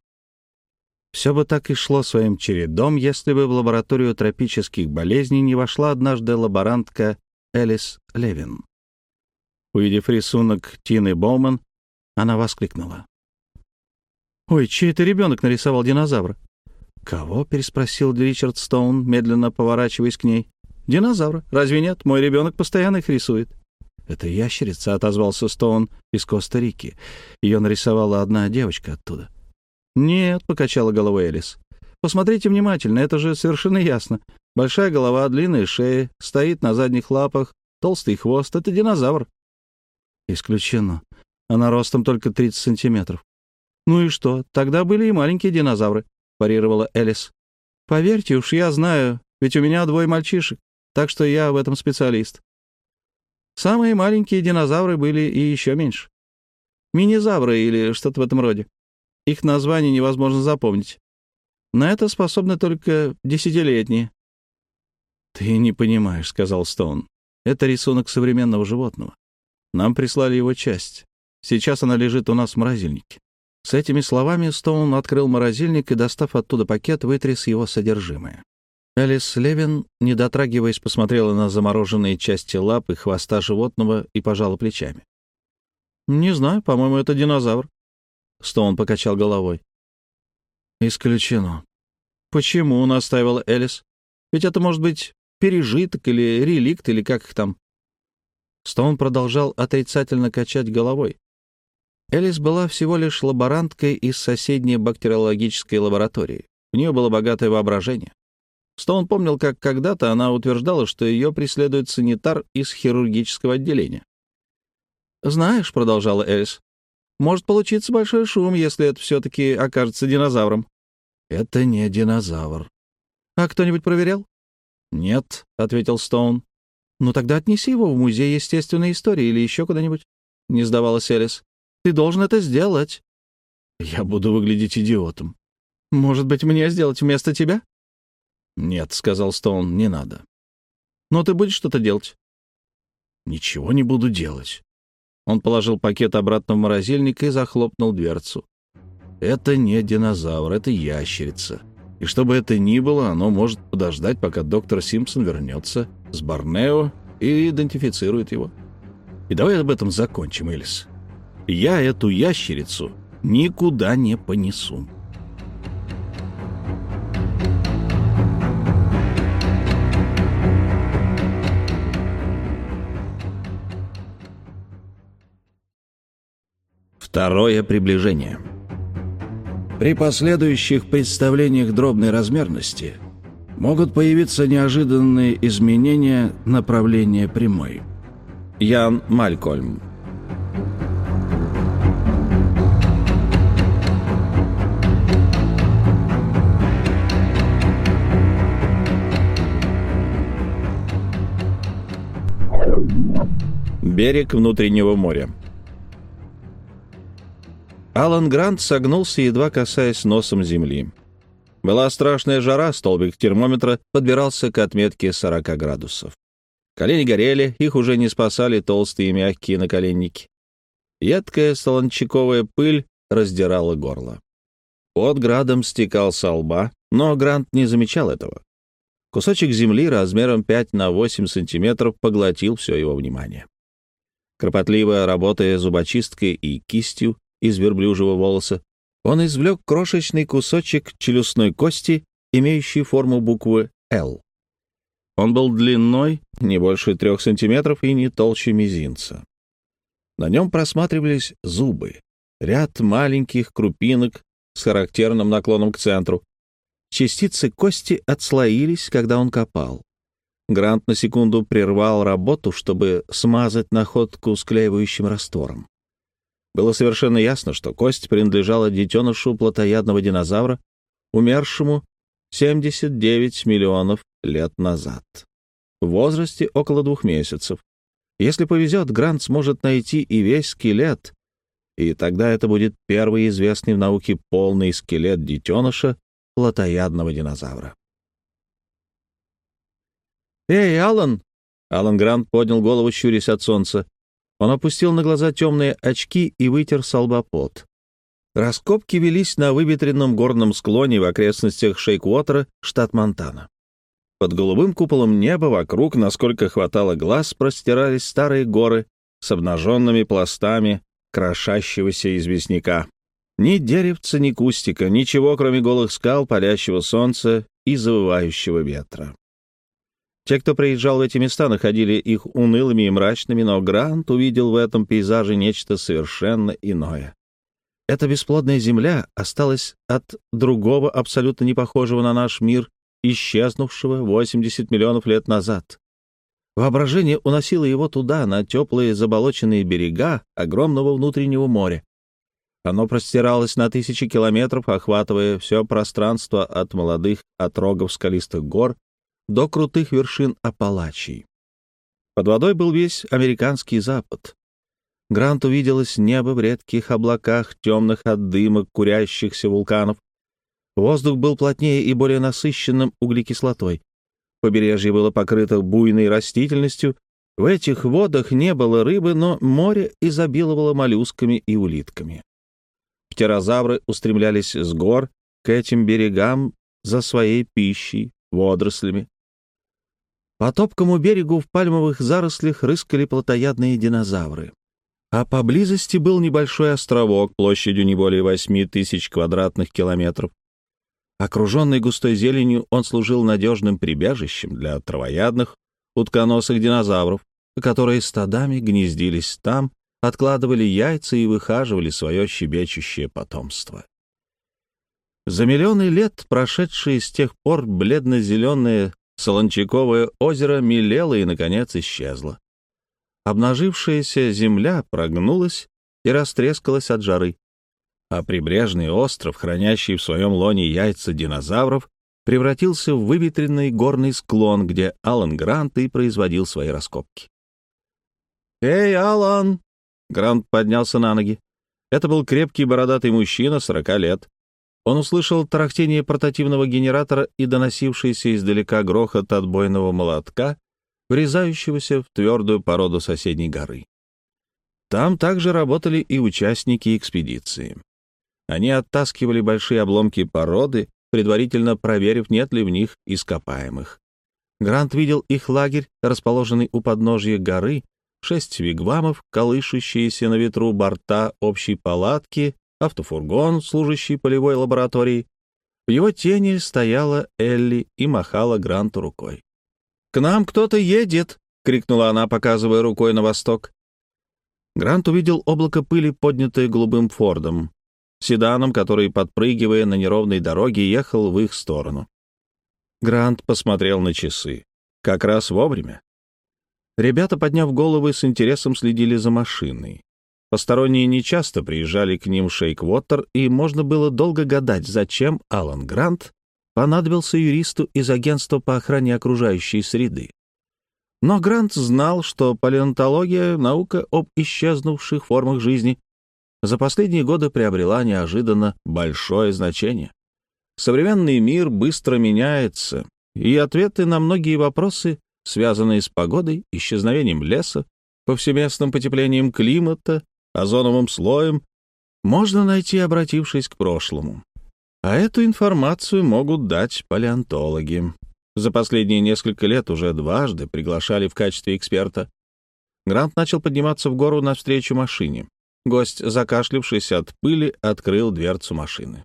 Все бы так и шло своим чередом, если бы в лабораторию тропических болезней не вошла однажды лаборантка Элис Левин. Увидев рисунок Тины Боуман, она воскликнула: «Ой, чей это ребенок нарисовал динозавра?» «Кого?» — переспросил Ричард Стоун, медленно поворачиваясь к ней. «Динозавра. Разве нет? Мой ребенок постоянно их рисует». «Это ящерица», — отозвался Стоун из Коста-Рики. Ее нарисовала одна девочка оттуда. «Нет», — покачала головой Элис. «Посмотрите внимательно, это же совершенно ясно. Большая голова, длинная шея, стоит на задних лапах, толстый хвост. Это динозавр». «Исключено. Она ростом только 30 сантиметров». «Ну и что? Тогда были и маленькие динозавры», — парировала Элис. «Поверьте уж, я знаю, ведь у меня 2 мальчишек, так что я в этом специалист. Самые маленькие динозавры были и еще меньше. Мини-завры или что-то в этом роде. Их название невозможно запомнить. На это способны только десятилетние». «Ты не понимаешь», — сказал Стоун. «Это рисунок современного животного. Нам прислали его часть. Сейчас она лежит у нас в морозильнике». С этими словами Стоун открыл морозильник и, достав оттуда пакет, вытряс его содержимое. Элис Левин, не дотрагиваясь, посмотрела на замороженные части лап и хвоста животного и пожала плечами. «Не знаю, по-моему, это динозавр». Стоун покачал головой. «Исключено». «Почему?» — настаивала Элис. «Ведь это может быть пережиток или реликт, или как их там». Стоун продолжал отрицательно качать головой. Элис была всего лишь лаборанткой из соседней бактериологической лаборатории. У нее было богатое воображение. Стоун помнил, как когда-то она утверждала, что ее преследует санитар из хирургического отделения. «Знаешь», — продолжала Элис, — «может получиться большой шум, если это все-таки окажется динозавром». «Это не динозавр». «А кто-нибудь проверял?» «Нет», — ответил Стоун. «Ну тогда отнеси его в музей естественной истории или еще куда-нибудь», — не сдавалась Элис. «Ты должен это сделать». «Я буду выглядеть идиотом». «Может быть, мне сделать вместо тебя?» «Нет», — сказал Стоун, — «не надо». «Но ты будешь что-то делать?» «Ничего не буду делать». Он положил пакет обратно в морозильник и захлопнул дверцу. «Это не динозавр, это ящерица. И что бы это ни было, оно может подождать, пока доктор Симпсон вернется с Борнео и идентифицирует его. И давай об этом закончим, Элис. Я эту ящерицу никуда не понесу». Второе приближение. При последующих представлениях дробной размерности могут появиться неожиданные изменения направления прямой. Ян Малькольм. Берег внутреннего моря. Алан Грант согнулся, едва касаясь носом земли. Была страшная жара, столбик термометра подбирался к отметке 40 градусов. Колени горели, их уже не спасали толстые и мягкие наколенники. Едкая солончаковая пыль раздирала горло. Пот градом стекал со лба, но Грант не замечал этого. Кусочек земли размером 5 на 8 сантиметров поглотил все его внимание. Кропотливо работая зубочисткой и кистью из верблюжьего волоса, он извлек крошечный кусочек челюстной кости, имеющий форму буквы «Л». Он был длиной не больше 3 сантиметров и не толще мизинца. На нем просматривались зубы, ряд маленьких крупинок с характерным наклоном к центру. Частицы кости отслоились, когда он копал. Грант на секунду прервал работу, чтобы смазать находку склеивающим раствором. Было совершенно ясно, что кость принадлежала детенышу плотоядного динозавра, умершему 79 миллионов лет назад, в возрасте около 2 месяцев. Если повезет, Грант сможет найти и весь скелет, и тогда это будет первый известный в науке полный скелет детеныша плотоядного динозавра. «Эй, Алан!» Алан Грант поднял голову, щурясь от солнца. Он опустил на глаза темные очки и вытер со лба пот. Раскопки велись на выветренном горном склоне в окрестностях Шейквотера, штат Монтана. Под голубым куполом неба вокруг, насколько хватало глаз, простирались старые горы с обнаженными пластами крошащегося известняка. Ни деревца, ни кустика, ничего, кроме голых скал, палящего солнца и завывающего ветра. Те, кто приезжал в эти места, находили их унылыми и мрачными, но Грант увидел в этом пейзаже нечто совершенно иное. Эта бесплодная земля осталась от другого, абсолютно не похожего на наш мир, исчезнувшего 80 миллионов лет назад. Воображение уносило его туда, на теплые заболоченные берега огромного внутреннего моря. Оно простиралось на тысячи километров, охватывая все пространство от молодых отрогов скалистых гор до крутых вершин Апалачей. Под водой был весь американский запад. Гранту виделось небо в редких облаках, темных от дыма курящихся вулканов. Воздух был плотнее и более насыщенным углекислотой. Побережье было покрыто буйной растительностью. В этих водах не было рыбы, но море изобиловало моллюсками и улитками. Птерозавры устремлялись с гор к этим берегам за своей пищей, водорослями. По топкому берегу в пальмовых зарослях рыскали плотоядные динозавры. А поблизости был небольшой островок площадью не более 8000 квадратных километров. Окруженный густой зеленью, он служил надежным прибежищем для травоядных, утконосых динозавров, которые стадами гнездились там, откладывали яйца и выхаживали свое щебечущее потомство. За миллионы лет, прошедшие с тех пор, бледно-зеленое солончаковое озеро мелело и, наконец, исчезло. Обнажившаяся земля прогнулась и растрескалась от жары, а прибрежный остров, хранящий в своем лоне яйца динозавров, превратился в выветренный горный склон, где Алан Грант и производил свои раскопки. «Эй, Алан!» Грант поднялся на ноги. Это был крепкий бородатый мужчина, 40 лет. Он услышал тарахтение портативного генератора и доносившийся издалека грохот отбойного молотка, врезающегося в твердую породу соседней горы. Там также работали и участники экспедиции. Они оттаскивали большие обломки породы, предварительно проверив, нет ли в них ископаемых. Грант видел их лагерь, расположенный у подножья горы, 6 вигвамов, колышущиеся на ветру борта общей палатки, автофургон, служащий полевой лабораторией. В его тени стояла Элли и махала Гранту рукой. «К нам кто-то едет!» — крикнула она, показывая рукой на восток. Грант увидел облако пыли, поднятое голубым Фордом, седаном, который, подпрыгивая на неровной дороге, ехал в их сторону. Грант посмотрел на часы. Как раз вовремя. Ребята, подняв головы, с интересом следили за машиной. Посторонние нечасто приезжали к ним в Шейквотер, и можно было долго гадать, зачем Алан Грант понадобился юристу из агентства по охране окружающей среды. Но Грант знал, что палеонтология, наука об исчезнувших формах жизни, за последние годы приобрела неожиданно большое значение. Современный мир быстро меняется, и ответы на многие вопросы, связанные с погодой, исчезновением леса, повсеместным потеплением климата, озоновым слоем, можно найти, обратившись к прошлому. А эту информацию могут дать палеонтологи. За последние несколько лет уже дважды приглашали в качестве эксперта. Грант начал подниматься в гору навстречу машине. Гость, закашлявшись от пыли, открыл дверцу машины.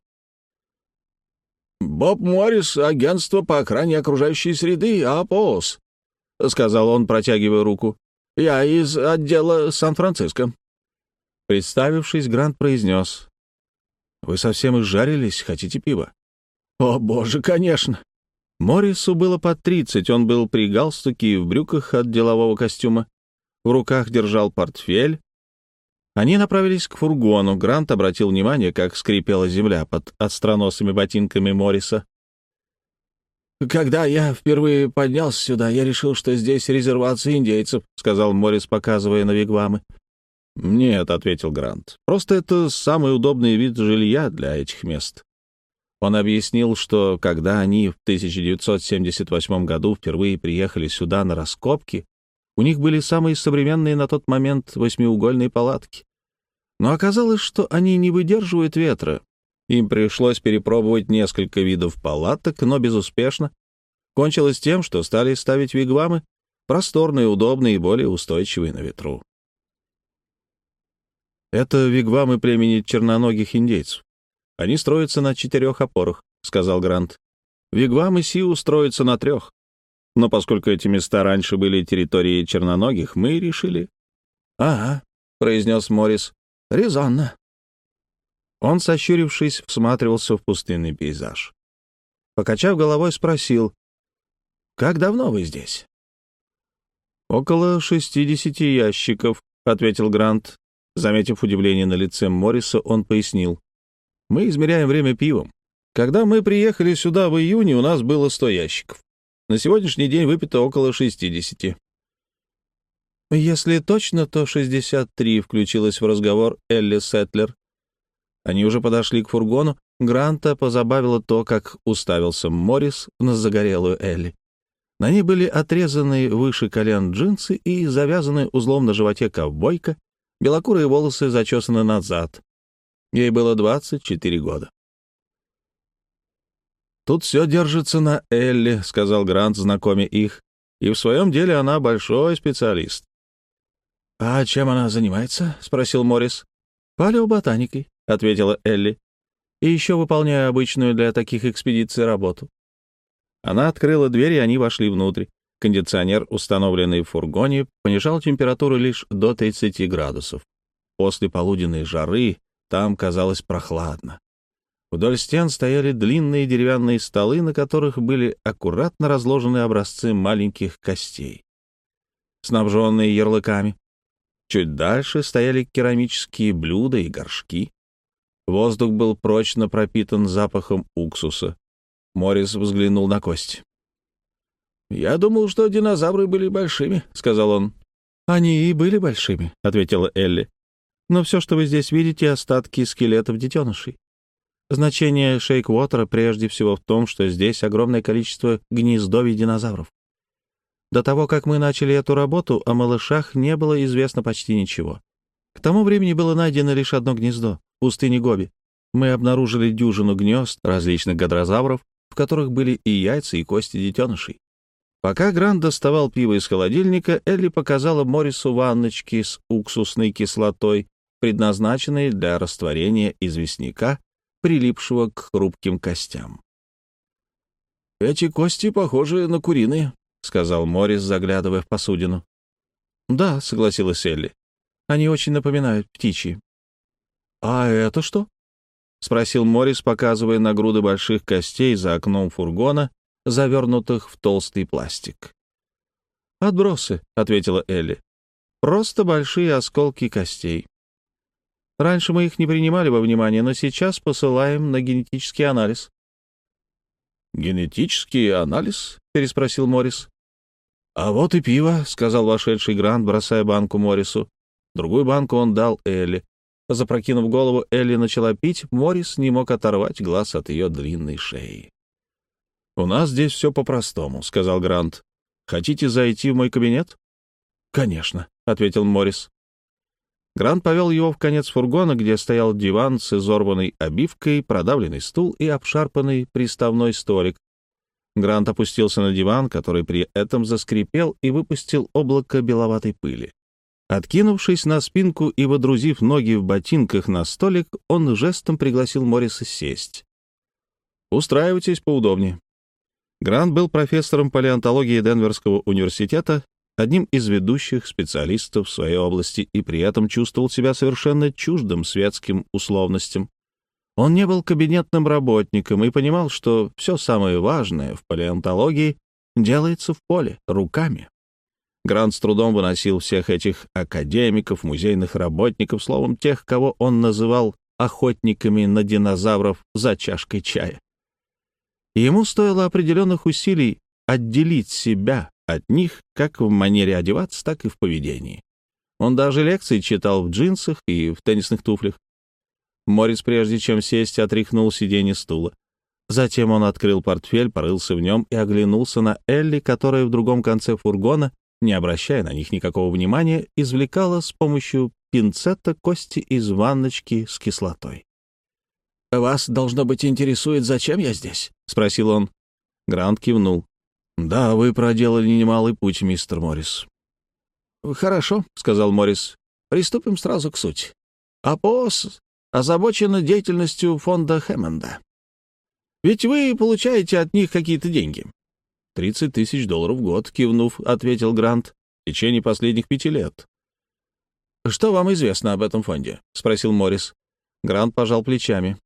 «Боб Моррис, агентство по охране окружающей среды, АПОС», — сказал он, протягивая руку. «Я из отдела Сан-Франциско». Представившись, Грант произнес: «Вы совсем изжарились? Хотите пива?» «О, боже, конечно!» Моррису было под 30, он был при галстуке и в брюках от делового костюма. В руках держал портфель. Они направились к фургону. Грант обратил внимание, как скрипела земля под остроносыми ботинками Морриса. «Когда я впервые поднялся сюда, я решил, что здесь резервация индейцев», — сказал Моррис, показывая на вигвамы. «Нет», — ответил Грант, — «просто это самый удобный вид жилья для этих мест». Он объяснил, что когда они в 1978 году впервые приехали сюда на раскопки, у них были самые современные на тот момент восьмиугольные палатки. Но оказалось, что они не выдерживают ветра. Им пришлось перепробовать несколько видов палаток, но безуспешно. Кончилось тем, что стали ставить вигвамы, просторные, удобные и более устойчивые на ветру. «Это вигвамы племени черноногих индейцев. Они строятся на 4 опорах», — сказал Грант. «Вигвамы Сиу строятся на 3. Но поскольку эти места раньше были территорией черноногих, мы решили...» «Ага», — произнес Моррис, — «резонно». Он, сощурившись, всматривался в пустынный пейзаж. Покачав головой, спросил: «Как давно вы здесь?» «Около 60 ящиков», — ответил Грант. Заметив удивление на лице Морриса, он пояснил: «Мы измеряем время пивом. Когда мы приехали сюда в июне, у нас было 100 ящиков. На сегодняшний день выпито около 60». Если точно, то 63, включилась в разговор Элли Сетлер. Они уже подошли к фургону. Гранта позабавило то, как уставился Моррис на загорелую Элли. На ней были отрезанные выше колен джинсы и завязанные узлом на животе ковбойка, белокурые волосы зачесаны назад. Ей было 24 года. «Тут все держится на Элли», — сказал Грант, знакомя их, «и в своем деле она большой специалист». «А чем она занимается?» — спросил Моррис. «Палеоботаникой», — ответила Элли, «и еще выполняю обычную для таких экспедиций работу». Она открыла дверь, и они вошли внутрь. Кондиционер, установленный в фургоне, понижал температуру лишь до 30 градусов. После полуденной жары там казалось прохладно. Вдоль стен стояли длинные деревянные столы, на которых были аккуратно разложены образцы маленьких костей, снабженные ярлыками. Чуть дальше стояли керамические блюда и горшки. Воздух был прочно пропитан запахом уксуса. Моррис взглянул на кость. «Я думал, что динозавры были большими», — сказал он. «Они и были большими», — ответила Элли. «Но все, что вы здесь видите, — остатки скелетов детенышей. Значение Шейквотера прежде всего в том, что здесь огромное количество гнездовий динозавров. До того, как мы начали эту работу, о малышах не было известно почти ничего. К тому времени было найдено лишь одно гнездо — в пустыне Гоби. Мы обнаружили дюжину гнезд различных гадрозавров, в которых были и яйца, и кости детенышей. Пока Грант доставал пиво из холодильника, Элли показала Моррису ванночки с уксусной кислотой, предназначенные для растворения известняка, прилипшего к хрупким костям. «Эти кости похожи на куриные», — сказал Моррис, заглядывая в посудину. «Да», — согласилась Элли. «Они очень напоминают птичьи». «А это что?» — спросил Моррис, показывая на груды больших костей за окном фургона, завернутых в толстый пластик. «Отбросы», — ответила Элли. «Просто большие осколки костей. Раньше мы их не принимали во внимание, но сейчас посылаем на генетический анализ». «Генетический анализ?» — переспросил Моррис. «А вот и пиво», — сказал вошедший Грант, бросая банку Моррису. Другую банку он дал Элли. Запрокинув голову, Элли начала пить. Моррис не мог оторвать глаз от ее длинной шеи. «У нас здесь все по-простому», — сказал Грант. «Хотите зайти в мой кабинет?» «Конечно», — ответил Моррис. Грант повел его в конец фургона, где стоял диван с изорванной обивкой, продавленный стул и обшарпанный приставной столик. Грант опустился на диван, который при этом заскрипел и выпустил облако беловатой пыли. Откинувшись на спинку и водрузив ноги в ботинках на столик, он жестом пригласил Морриса сесть. «Устраивайтесь поудобнее». Грант был профессором палеонтологии Денверского университета, одним из ведущих специалистов в своей области, и при этом чувствовал себя совершенно чуждым светским условностям. Он не был кабинетным работником и понимал, что все самое важное в палеонтологии делается в поле, руками. Грант с трудом выносил всех этих академиков, музейных работников, словом, тех, кого он называл охотниками на динозавров за чашкой чая. И ему стоило определенных усилий отделить себя от них как в манере одеваться, так и в поведении. Он даже лекции читал в джинсах и в теннисных туфлях. Моррис, прежде чем сесть, отряхнул сиденье стула. Затем он открыл портфель, порылся в нем и оглянулся на Элли, которая в другом конце фургона, не обращая на них никакого внимания, извлекала с помощью пинцета кости из ванночки с кислотой. «Вас, должно быть, интересует, зачем я здесь?» — спросил он. Грант кивнул. «Да, вы проделали немалый путь, мистер Моррис». «Хорошо», — сказал Моррис. «Приступим сразу к сути. АПОС озабочена деятельностью фонда Хэммонда. Ведь вы получаете от них какие-то деньги». $30 тысяч в год, кивнув, ответил Грант, в течение последних 5 лет. «Что вам известно об этом фонде?» — спросил Моррис. Грант пожал плечами.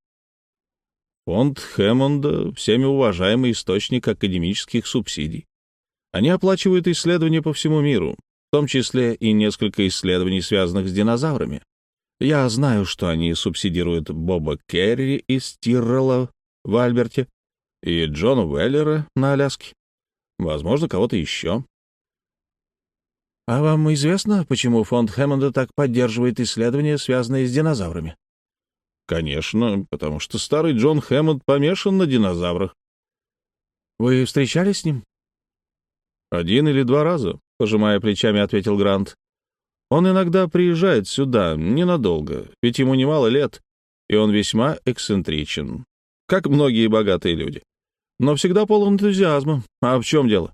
Фонд Хэммонда — всеми уважаемый источник академических субсидий. Они оплачивают исследования по всему миру, в том числе и несколько исследований, связанных с динозаврами. Я знаю, что они субсидируют Боба Керри из Тиррелла в Альберте и Джона Уэллера на Аляске. Возможно, кого-то еще. «А вам известно, почему фонд Хэммонда так поддерживает исследования, связанные с динозаврами?» «Конечно, потому что старый Джон Хэммонд помешан на динозаврах». «Вы встречались с ним?» «1 или 2 раза», — пожимая плечами, ответил Грант. «Он иногда приезжает сюда, ненадолго, ведь ему немало лет, и он весьма эксцентричен, как многие богатые люди, но всегда полон энтузиазма. А в чем дело?»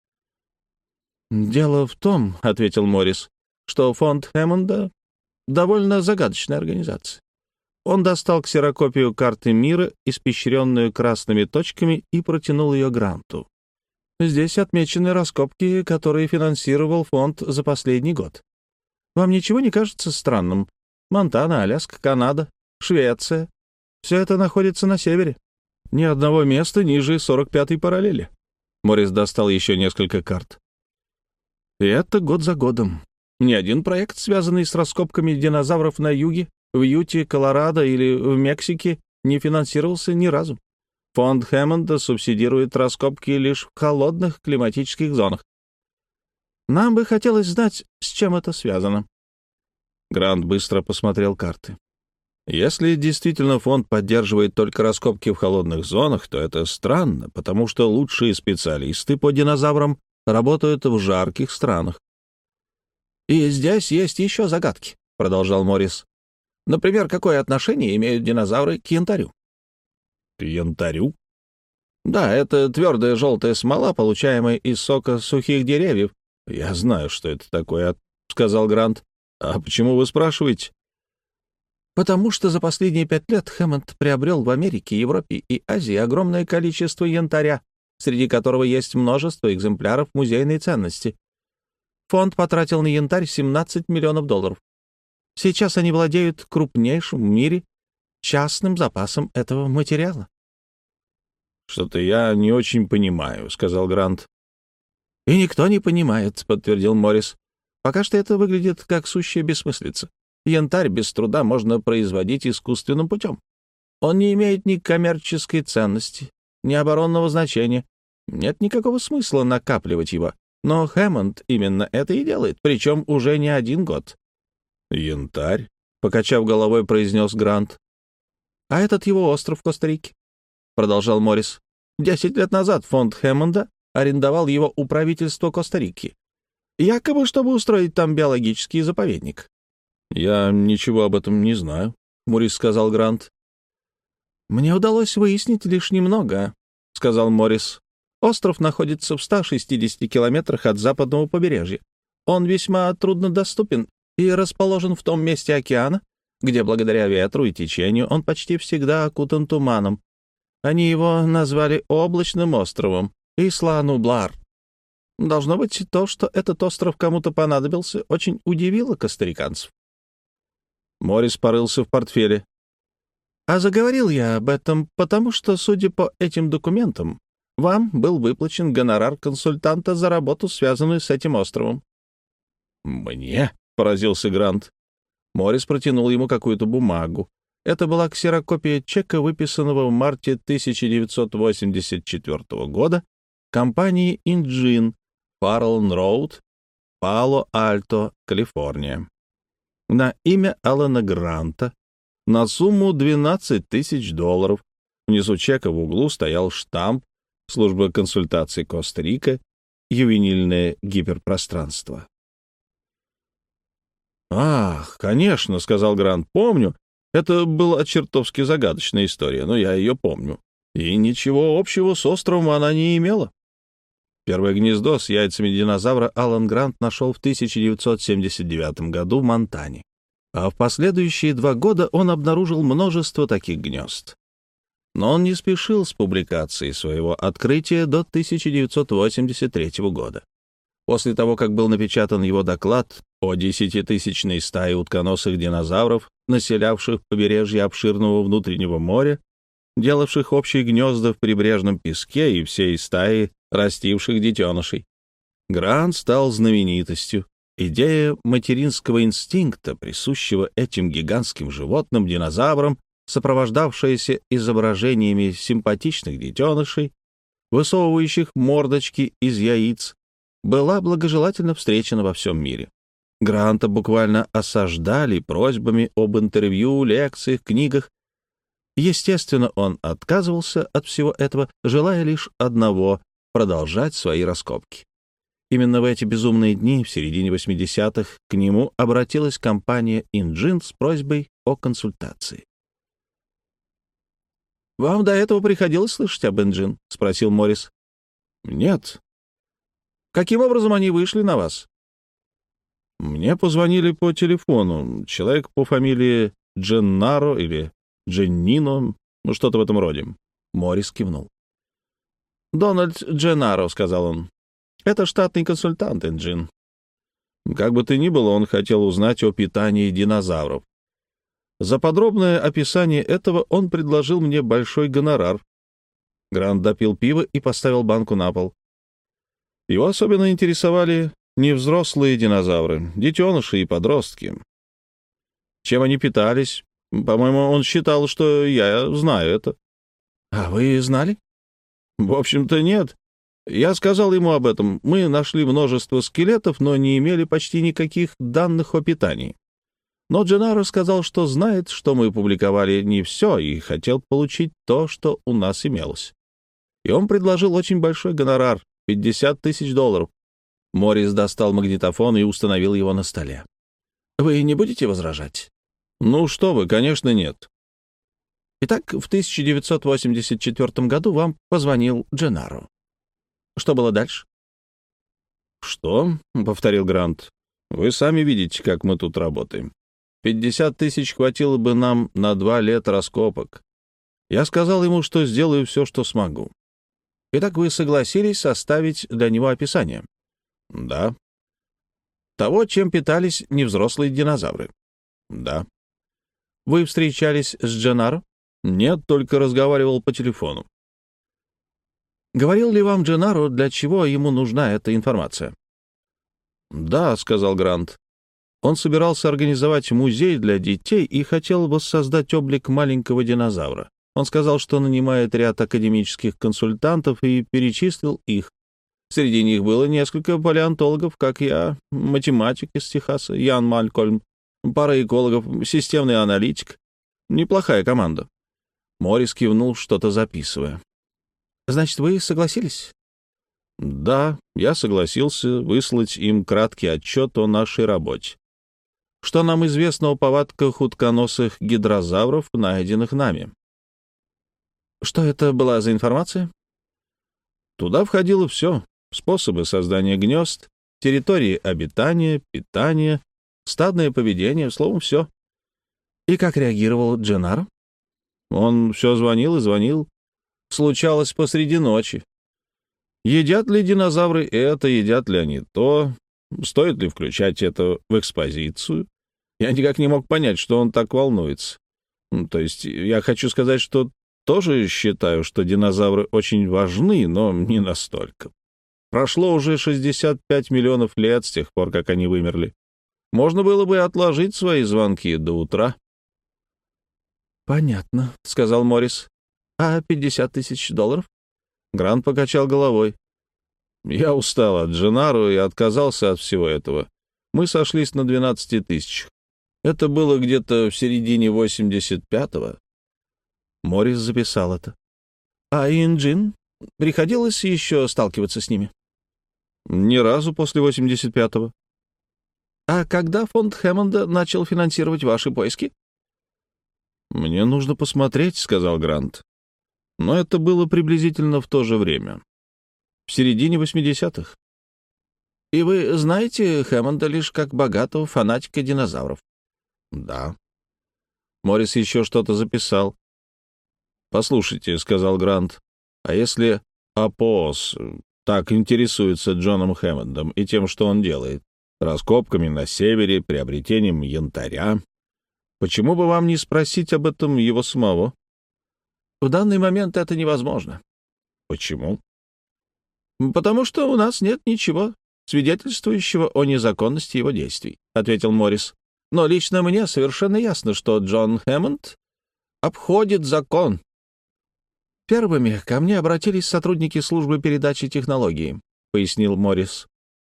«Дело в том, — ответил Моррис, — что фонд Хэммонда довольно загадочная организация. Он достал ксерокопию карты мира, испещренную красными точками, и протянул ее Гранту. Здесь отмечены раскопки, которые финансировал фонд за последний год. Вам ничего не кажется странным? Монтана, Аляска, Канада, Швеция — все это находится на севере. Ни одного места ниже 45-й параллели». Моррис достал еще несколько карт. И это год за годом. Ни один проект, связанный с раскопками динозавров на юге, в Юте, Колорадо или в Мексике, не финансировался ни разу. Фонд Хэммонда субсидирует раскопки лишь в холодных климатических зонах. Нам бы хотелось знать, с чем это связано. Грант быстро посмотрел карты. Если действительно фонд поддерживает только раскопки в холодных зонах, то это странно, потому что лучшие специалисты по динозаврам работают в жарких странах. «И здесь есть еще загадки», — продолжал Моррис. «Например, какое отношение имеют динозавры к янтарю?» «К янтарю?» «Да, это твердая желтая смола, получаемая из сока сухих деревьев». «Я знаю, что это такое», — сказал Грант. «А почему вы спрашиваете?» «Потому что за последние 5 лет Хэммонд приобрел в Америке, Европе и Азии огромное количество янтаря, среди которого есть множество экземпляров музейной ценности. Фонд потратил на янтарь $17 миллионов. Сейчас они владеют крупнейшим в мире частным запасом этого материала». «Что-то я не очень понимаю», — сказал Грант. «И никто не понимает», — подтвердил Моррис. «Пока что это выглядит как сущая бессмыслица. Янтарь без труда можно производить искусственным путем. Он не имеет ни коммерческой ценности, ни оборонного значения. Нет никакого смысла накапливать его. Но Хэммонд именно это и делает, причем уже не 1 год». «Янтарь?» — покачав головой, произнес Грант. «А этот его остров в Коста-Рике», — продолжал Моррис. 10 лет назад фонд Хэммонда арендовал его у правительства Коста-Рики, якобы чтобы устроить там биологический заповедник. «Я ничего об этом не знаю», — Моррис сказал Грант. «Мне удалось выяснить лишь немного», — сказал Моррис. «Остров находится в 160 километрах от западного побережья. Он весьма труднодоступен и расположен в том месте океана, где благодаря ветру и течению он почти всегда окутан туманом. Они его назвали облачным островом Исла-Нублар. Должно быть, то, что этот остров кому-то понадобился, очень удивило костариканцев». Моррис порылся в портфеле. «А заговорил я об этом, потому что, судя по этим документам, вам был выплачен гонорар консультанта за работу, связанную с этим островом». «Мне?» — поразился Грант. Моррис протянул ему какую-то бумагу. Это была ксерокопия чека, выписанного в марте 1984 года компанией «Инджин», Фарлон-Роуд, Пало-Альто, Калифорния, на имя Алана Гранта, на сумму $12 тысяч. Внизу чека в углу стоял штамп «Служба консультаций Коста-Рика, ювенильное гиперпространство». «Ах, конечно», — сказал Грант, — «помню. Это была чертовски загадочная история, но я ее помню. И ничего общего с островом она не имела». Первое гнездо с яйцами динозавра Алан Грант нашел в 1979 году в Монтане, а в последующие 2 года он обнаружил множество таких гнезд. Но он не спешил с публикацией своего открытия до 1983 года. После того, как был напечатан его доклад о 10-тысячной стае утконосых динозавров, населявших побережье обширного внутреннего моря, делавших общие гнезда в прибрежном песке и всей стаи растивших детенышей, Грант стал знаменитостью. Идея материнского инстинкта, присущего этим гигантским животным, динозаврам, сопровождавшаяся изображениями симпатичных детенышей, высовывающих мордочки из яиц, была благожелательно встречена во всем мире. Гранта буквально осаждали просьбами об интервью, лекциях, книгах. Естественно, он отказывался от всего этого, желая лишь одного — продолжать свои раскопки. Именно в эти безумные дни, в середине 80-х, к нему обратилась компания «Инджин» с просьбой о консультации. «Вам до этого приходилось слышать об «Инджин»?» — спросил Моррис. «Нет». «Каким образом они вышли на вас?» Мне позвонили по телефону. Человек по фамилии Дженнаро или Дженнино, что-то в этом роде. Моррис кивнул. «Дональд Дженнаро», — сказал он. «Это штатный консультант, Инджин». Как бы то ни было, он хотел узнать о питании динозавров. За подробное описание этого он предложил мне большой гонорар. Грант допил пиво и поставил банку на пол. Его особенно интересовали невзрослые динозавры, детеныши и подростки. Чем они питались? По-моему, он считал, что я знаю это. «А вы знали?» В общем-то, нет. Я сказал ему об этом. Мы нашли множество скелетов, но не имели почти никаких данных о питании. Но Дженнаро сказал, что знает, что мы публиковали не все, и хотел получить то, что у нас имелось. И он предложил очень большой гонорар — $50 000. Моррис достал магнитофон и установил его на столе. «Вы не будете возражать?» «Ну что вы, конечно, нет». Итак, в 1984 году вам позвонил Дженнаро. Что было дальше? «Что?» — повторил Грант. «Вы сами видите, как мы тут работаем. 50 000 хватило бы нам на 2 лета раскопок. Я сказал ему, что сделаю все, что смогу». «Итак, вы согласились составить для него описание?» «Да». «Того, чем питались невзрослые динозавры?» «Да». «Вы встречались с Дженнаро?» «Нет, только разговаривал по телефону». «Говорил ли вам Дженнаро, для чего ему нужна эта информация?» «Да», — сказал Грант. «Он собирался организовать музей для детей и хотел воссоздать облик маленького динозавра. Он сказал, что нанимает ряд академических консультантов и перечислил их. Среди них было несколько палеонтологов, как я, математик из Техаса, Ян Малькольм, пара экологов, системный аналитик. Неплохая команда». Моррис кивнул, что-то записывая. «Значит, вы согласились?» «Да, я согласился выслать им краткий отчет о нашей работе. Что нам известно о повадках утконосых гидрозавров, найденных нами?» «Что это была за информация?» «Туда входило все. Способы создания гнезд, территории обитания, питания, стадное поведение, словом, все». «И как реагировал Дженнаро?» «Он все звонил и звонил. Случалось посреди ночи. Едят ли динозавры это, едят ли они то, стоит ли включать это в экспозицию? Я никак не мог понять, что он так волнуется. То есть я хочу сказать, что тоже считаю, что динозавры очень важны, но не настолько. Прошло уже 65 миллионов лет с тех пор, как они вымерли. Можно было бы отложить свои звонки до утра». «Понятно», — сказал Моррис. «А $50 000?» Грант покачал головой. «Я устал от Дженнаро и отказался от всего этого. Мы сошлись на 12 000. Это было где-то в середине 85-го». Моррис записал это. «А Инджин? Приходилось еще сталкиваться с ними?» «Ни разу после 85-го». «А когда фонд Хэммонда начал финансировать ваши поиски?» «Мне нужно посмотреть», — сказал Грант. «Но это было приблизительно в то же время. В середине 80-х». «И вы знаете Хэммонда лишь как богатого фанатика динозавров?» «Да». Моррис еще что-то записал. «Послушайте», — сказал Грант, «а если Апоос так интересуется Джоном Хэммондом и тем, что он делает, раскопками на севере, приобретением янтаря, почему бы вам не спросить об этом его самого?» «В данный момент это невозможно». «Почему?» «Потому что у нас нет ничего, свидетельствующего о незаконности его действий», — ответил Моррис. «Но лично мне совершенно ясно, что Джон Хэммонд обходит закон». «Первыми ко мне обратились сотрудники службы передачи технологий», — пояснил Моррис.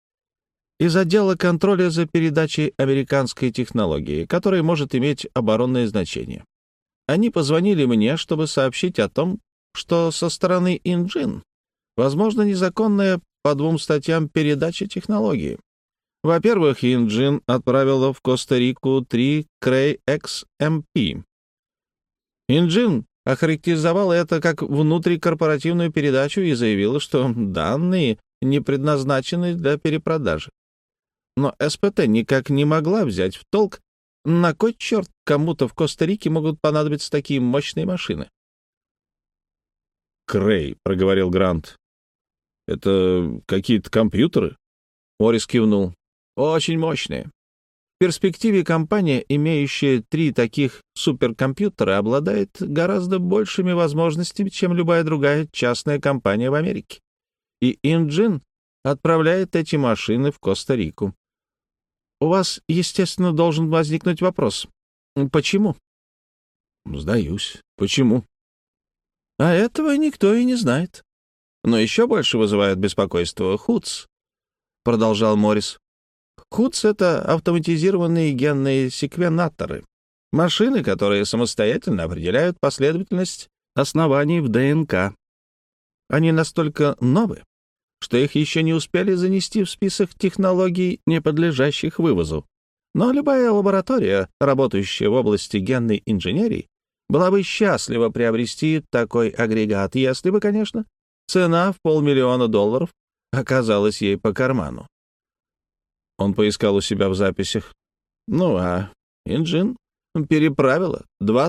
из отдела контроля за передачей американской технологии, которая может иметь оборонное значение. Они позвонили мне, чтобы сообщить о том, что со стороны Инджин возможно незаконная по 2 статьям передача технологии. Во-первых, Инджин отправила в Коста-Рику 3 Cray XMP. Инджин охарактеризовала это как внутрикорпоративную передачу и заявила, что данные не предназначены для перепродажи. Но СПТ никак не могла взять в толк, на кой черт кому-то в Коста-Рике могут понадобиться такие мощные машины. «Крей», — проговорил Грант. «Это какие-то компьютеры?» Моррис кивнул. «Очень мощные. В перспективе компания, имеющая 3 таких суперкомпьютера, обладает гораздо большими возможностями, чем любая другая частная компания в Америке. И Инджин отправляет эти машины в Коста-Рику. У вас, естественно, должен возникнуть вопрос. Почему?» «Сдаюсь. Почему?» «А этого никто и не знает. Но еще больше вызывает беспокойство ХУЦ», — продолжал Моррис. ХУЦ — это автоматизированные генные секвенаторы, машины, которые самостоятельно определяют последовательность оснований в ДНК. Они настолько новые, что их еще не успели занести в список технологий, не подлежащих вывозу. Но любая лаборатория, работающая в области генной инженерии, была бы счастлива приобрести такой агрегат, если бы, конечно, цена в $500 000 оказалась ей по карману. Он поискал у себя в записях. Ну, а Инджин переправила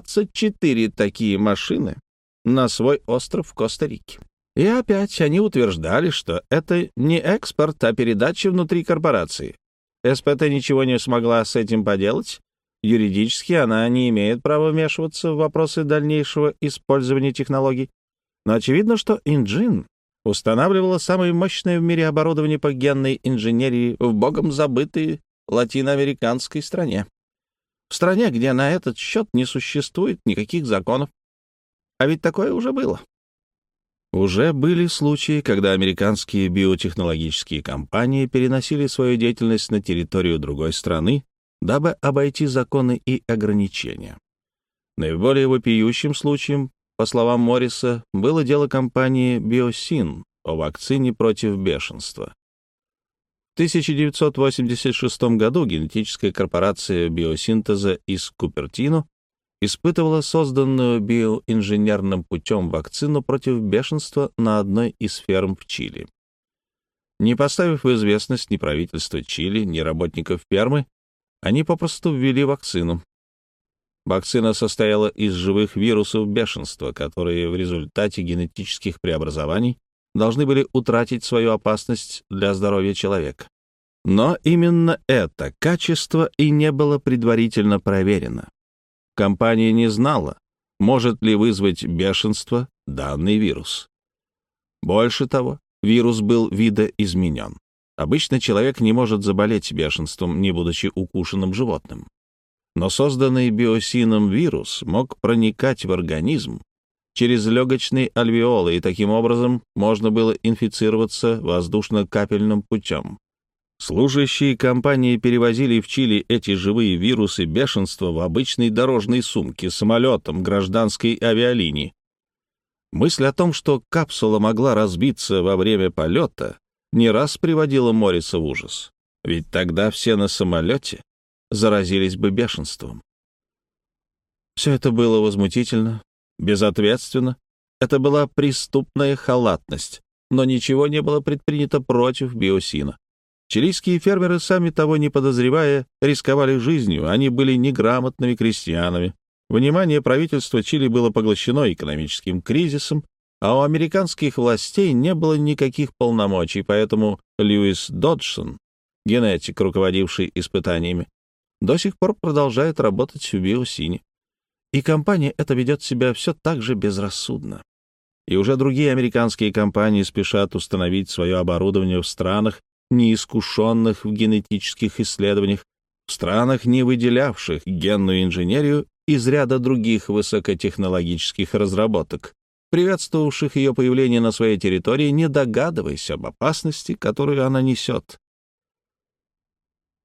24 такие машины на свой остров в Коста-Рике. И опять они утверждали, что это не экспорт, а передача внутри корпорации. СПТ ничего не смогла с этим поделать. Юридически она не имеет права вмешиваться в вопросы дальнейшего использования технологий. Но очевидно, что Инджин устанавливала самое мощное в мире оборудование по генной инженерии в богом забытой латиноамериканской стране. В стране, где на этот счет не существует никаких законов. А ведь такое уже было. Уже были случаи, когда американские биотехнологические компании переносили свою деятельность на территорию другой страны, дабы обойти законы и ограничения. Наиболее вопиющим случаем, по словам Морриса, было дело компании «Биосин» о вакцине против бешенства. В 1986 году генетическая корпорация биосинтеза из Купертино испытывала созданную биоинженерным путем вакцину против бешенства на одной из ферм в Чили. Не поставив в известность ни правительство Чили, ни работников фермы, они попросту ввели вакцину. Вакцина состояла из живых вирусов бешенства, которые в результате генетических преобразований должны были утратить свою опасность для здоровья человека. Но именно это качество и не было предварительно проверено. Компания не знала, может ли вызвать бешенство данный вирус. Больше того, вирус был видоизменен. Обычно человек не может заболеть бешенством, не будучи укушенным животным. Но созданный биосином вирус мог проникать в организм через легочные альвеолы, и таким образом можно было инфицироваться воздушно-капельным путем. Служащие компании перевозили в Чили эти живые вирусы бешенства в обычной дорожной сумке самолетом гражданской авиалинии. Мысль о том, что капсула могла разбиться во время полета, не раз приводила Морриса в ужас. Ведь тогда все на самолете заразились бы бешенством. Все это было возмутительно, безответственно. Это была преступная халатность, но ничего не было предпринято против биосина. Чилийские фермеры, сами того не подозревая, рисковали жизнью, они были неграмотными крестьянами. Внимание правительства Чили было поглощено экономическим кризисом, а у американских властей не было никаких полномочий, поэтому Льюис Доджсон, генетик, руководивший испытаниями, до сих пор продолжает работать в биосине. И компания эта ведет себя все так же безрассудно. И уже другие американские компании спешат установить свое оборудование в странах, неискушенных в генетических исследованиях, в странах, не выделявших генную инженерию из ряда других высокотехнологических разработок, приветствовавших ее появление на своей территории, не догадываясь об опасности, которую она несет.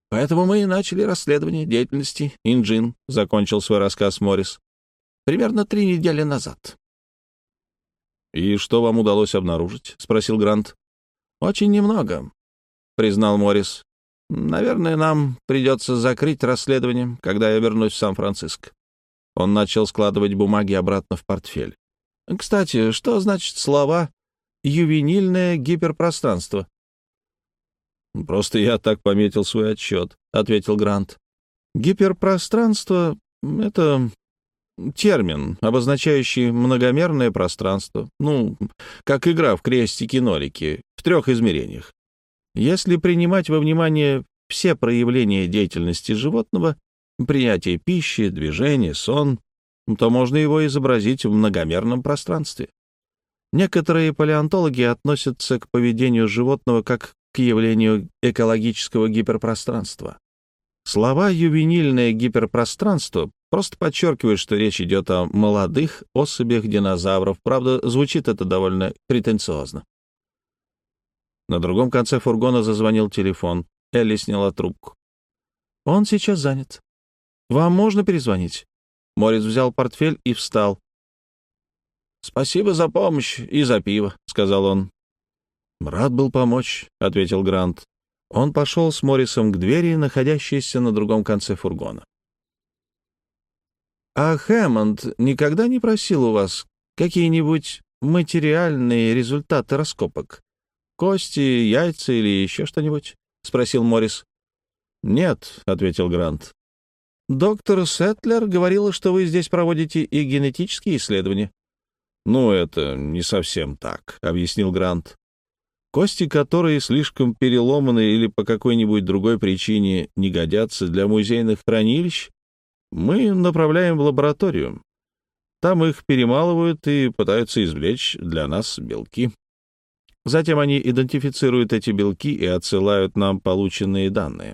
Поэтому мы и начали расследование деятельности Инджин, закончил свой рассказ Моррис. Примерно 3 недели назад. «И что вам удалось обнаружить?» — спросил Грант. «Очень немного», — признал Моррис. «Наверное, нам придется закрыть расследование, когда я вернусь в Сан-Франциско». Он начал складывать бумаги обратно в портфель. «Кстати, что значит слова «ювенильное гиперпространство»?» «Просто я так пометил свой отчет», — ответил Грант. «Гиперпространство — это термин, обозначающий многомерное пространство, как игра в крестики-нолики в 3 измерениях. Если принимать во внимание все проявления деятельности животного, принятие пищи, движение, сон, то можно его изобразить в многомерном пространстве. Некоторые палеонтологи относятся к поведению животного как к явлению экологического гиперпространства. Слова «ювенильное гиперпространство» просто подчеркивают, что речь идет о молодых особях динозавров. Правда, звучит это довольно претенциозно. На другом конце фургона зазвонил телефон. Элли сняла трубку. «Он сейчас занят. Вам можно перезвонить?» Моррис взял портфель и встал. «Спасибо за помощь и за пиво», — сказал он. «Рад был помочь», — ответил Грант. Он пошел с Моррисом к двери, находящейся на другом конце фургона. «А Хэммонд никогда не просил у вас какие-нибудь материальные результаты раскопок? Кости, яйца или еще что-нибудь?» — спросил Моррис. «Нет», — ответил Грант. «Доктор Сетлер говорила, что вы здесь проводите и генетические исследования». «Это не совсем так», — объяснил Грант. «Кости, которые слишком переломаны или по какой-нибудь другой причине не годятся для музейных хранилищ, мы направляем в лабораторию. Там их перемалывают и пытаются извлечь для нас белки. Затем они идентифицируют эти белки и отсылают нам полученные данные».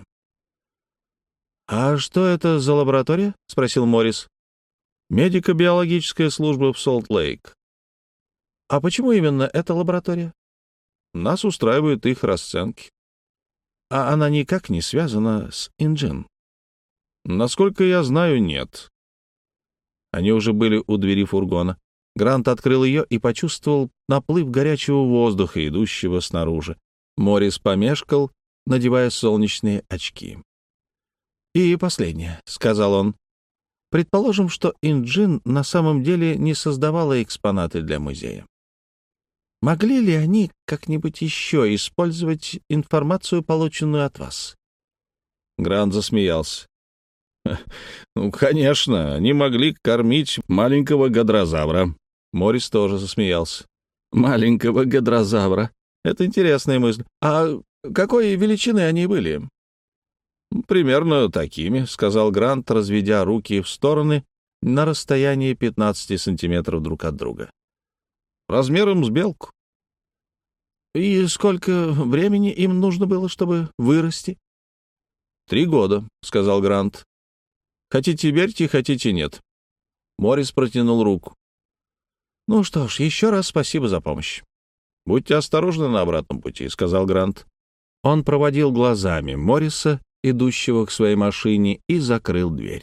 «А что это за лаборатория?» — спросил Моррис. «Медико-биологическая служба в Солт-Лейк». «А почему именно эта лаборатория?» «Нас устраивают их расценки». «А она никак не связана с Инджин?» «Насколько я знаю, нет». Они уже были у двери фургона. Грант открыл ее и почувствовал наплыв горячего воздуха, идущего снаружи. Моррис помешкал, надевая солнечные очки. «И последнее», — сказал он. «Предположим, что Инджин на самом деле не создавала экспонаты для музея. Могли ли они как-нибудь еще использовать информацию, полученную от вас?» Грант засмеялся. «Конечно, они могли кормить маленького гадрозавра». Моррис тоже засмеялся. «Маленького гадрозавра. Это интересная мысль. А какой величины они были?» «Примерно такими», — сказал Грант, разведя руки в стороны на расстоянии 15 сантиметров друг от друга. «Размером с белку». «И сколько времени им нужно было, чтобы вырасти?» 3 года», — сказал Грант. «Хотите верьте, хотите нет». Моррис протянул руку. «Ну что ж, еще раз спасибо за помощь». «Будьте осторожны на обратном пути», — сказал Грант. Он проводил глазами Морриса, идущего к своей машине, и закрыл дверь.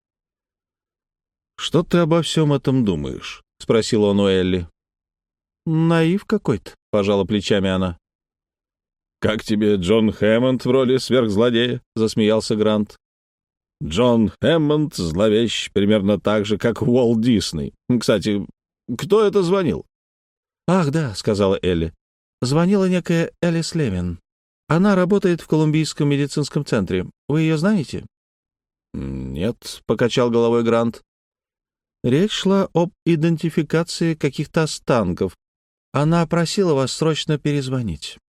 «Что ты обо всем этом думаешь?» — спросил он у Элли. «Наив какой-то», — пожала плечами она. «Как тебе Джон Хэммонд в роли сверхзлодея?» — засмеялся Грант. «Джон Хэммонд зловещ примерно так же, как Уолт Дисней. Кстати, кто это звонил?» «Ах, да», — сказала Элли. «Звонила некая Элис Левин. Она работает в Колумбийском медицинском центре. Вы ее знаете?» «Нет», — покачал головой Грант. «Речь шла об идентификации каких-то останков. Она просила вас срочно перезвонить».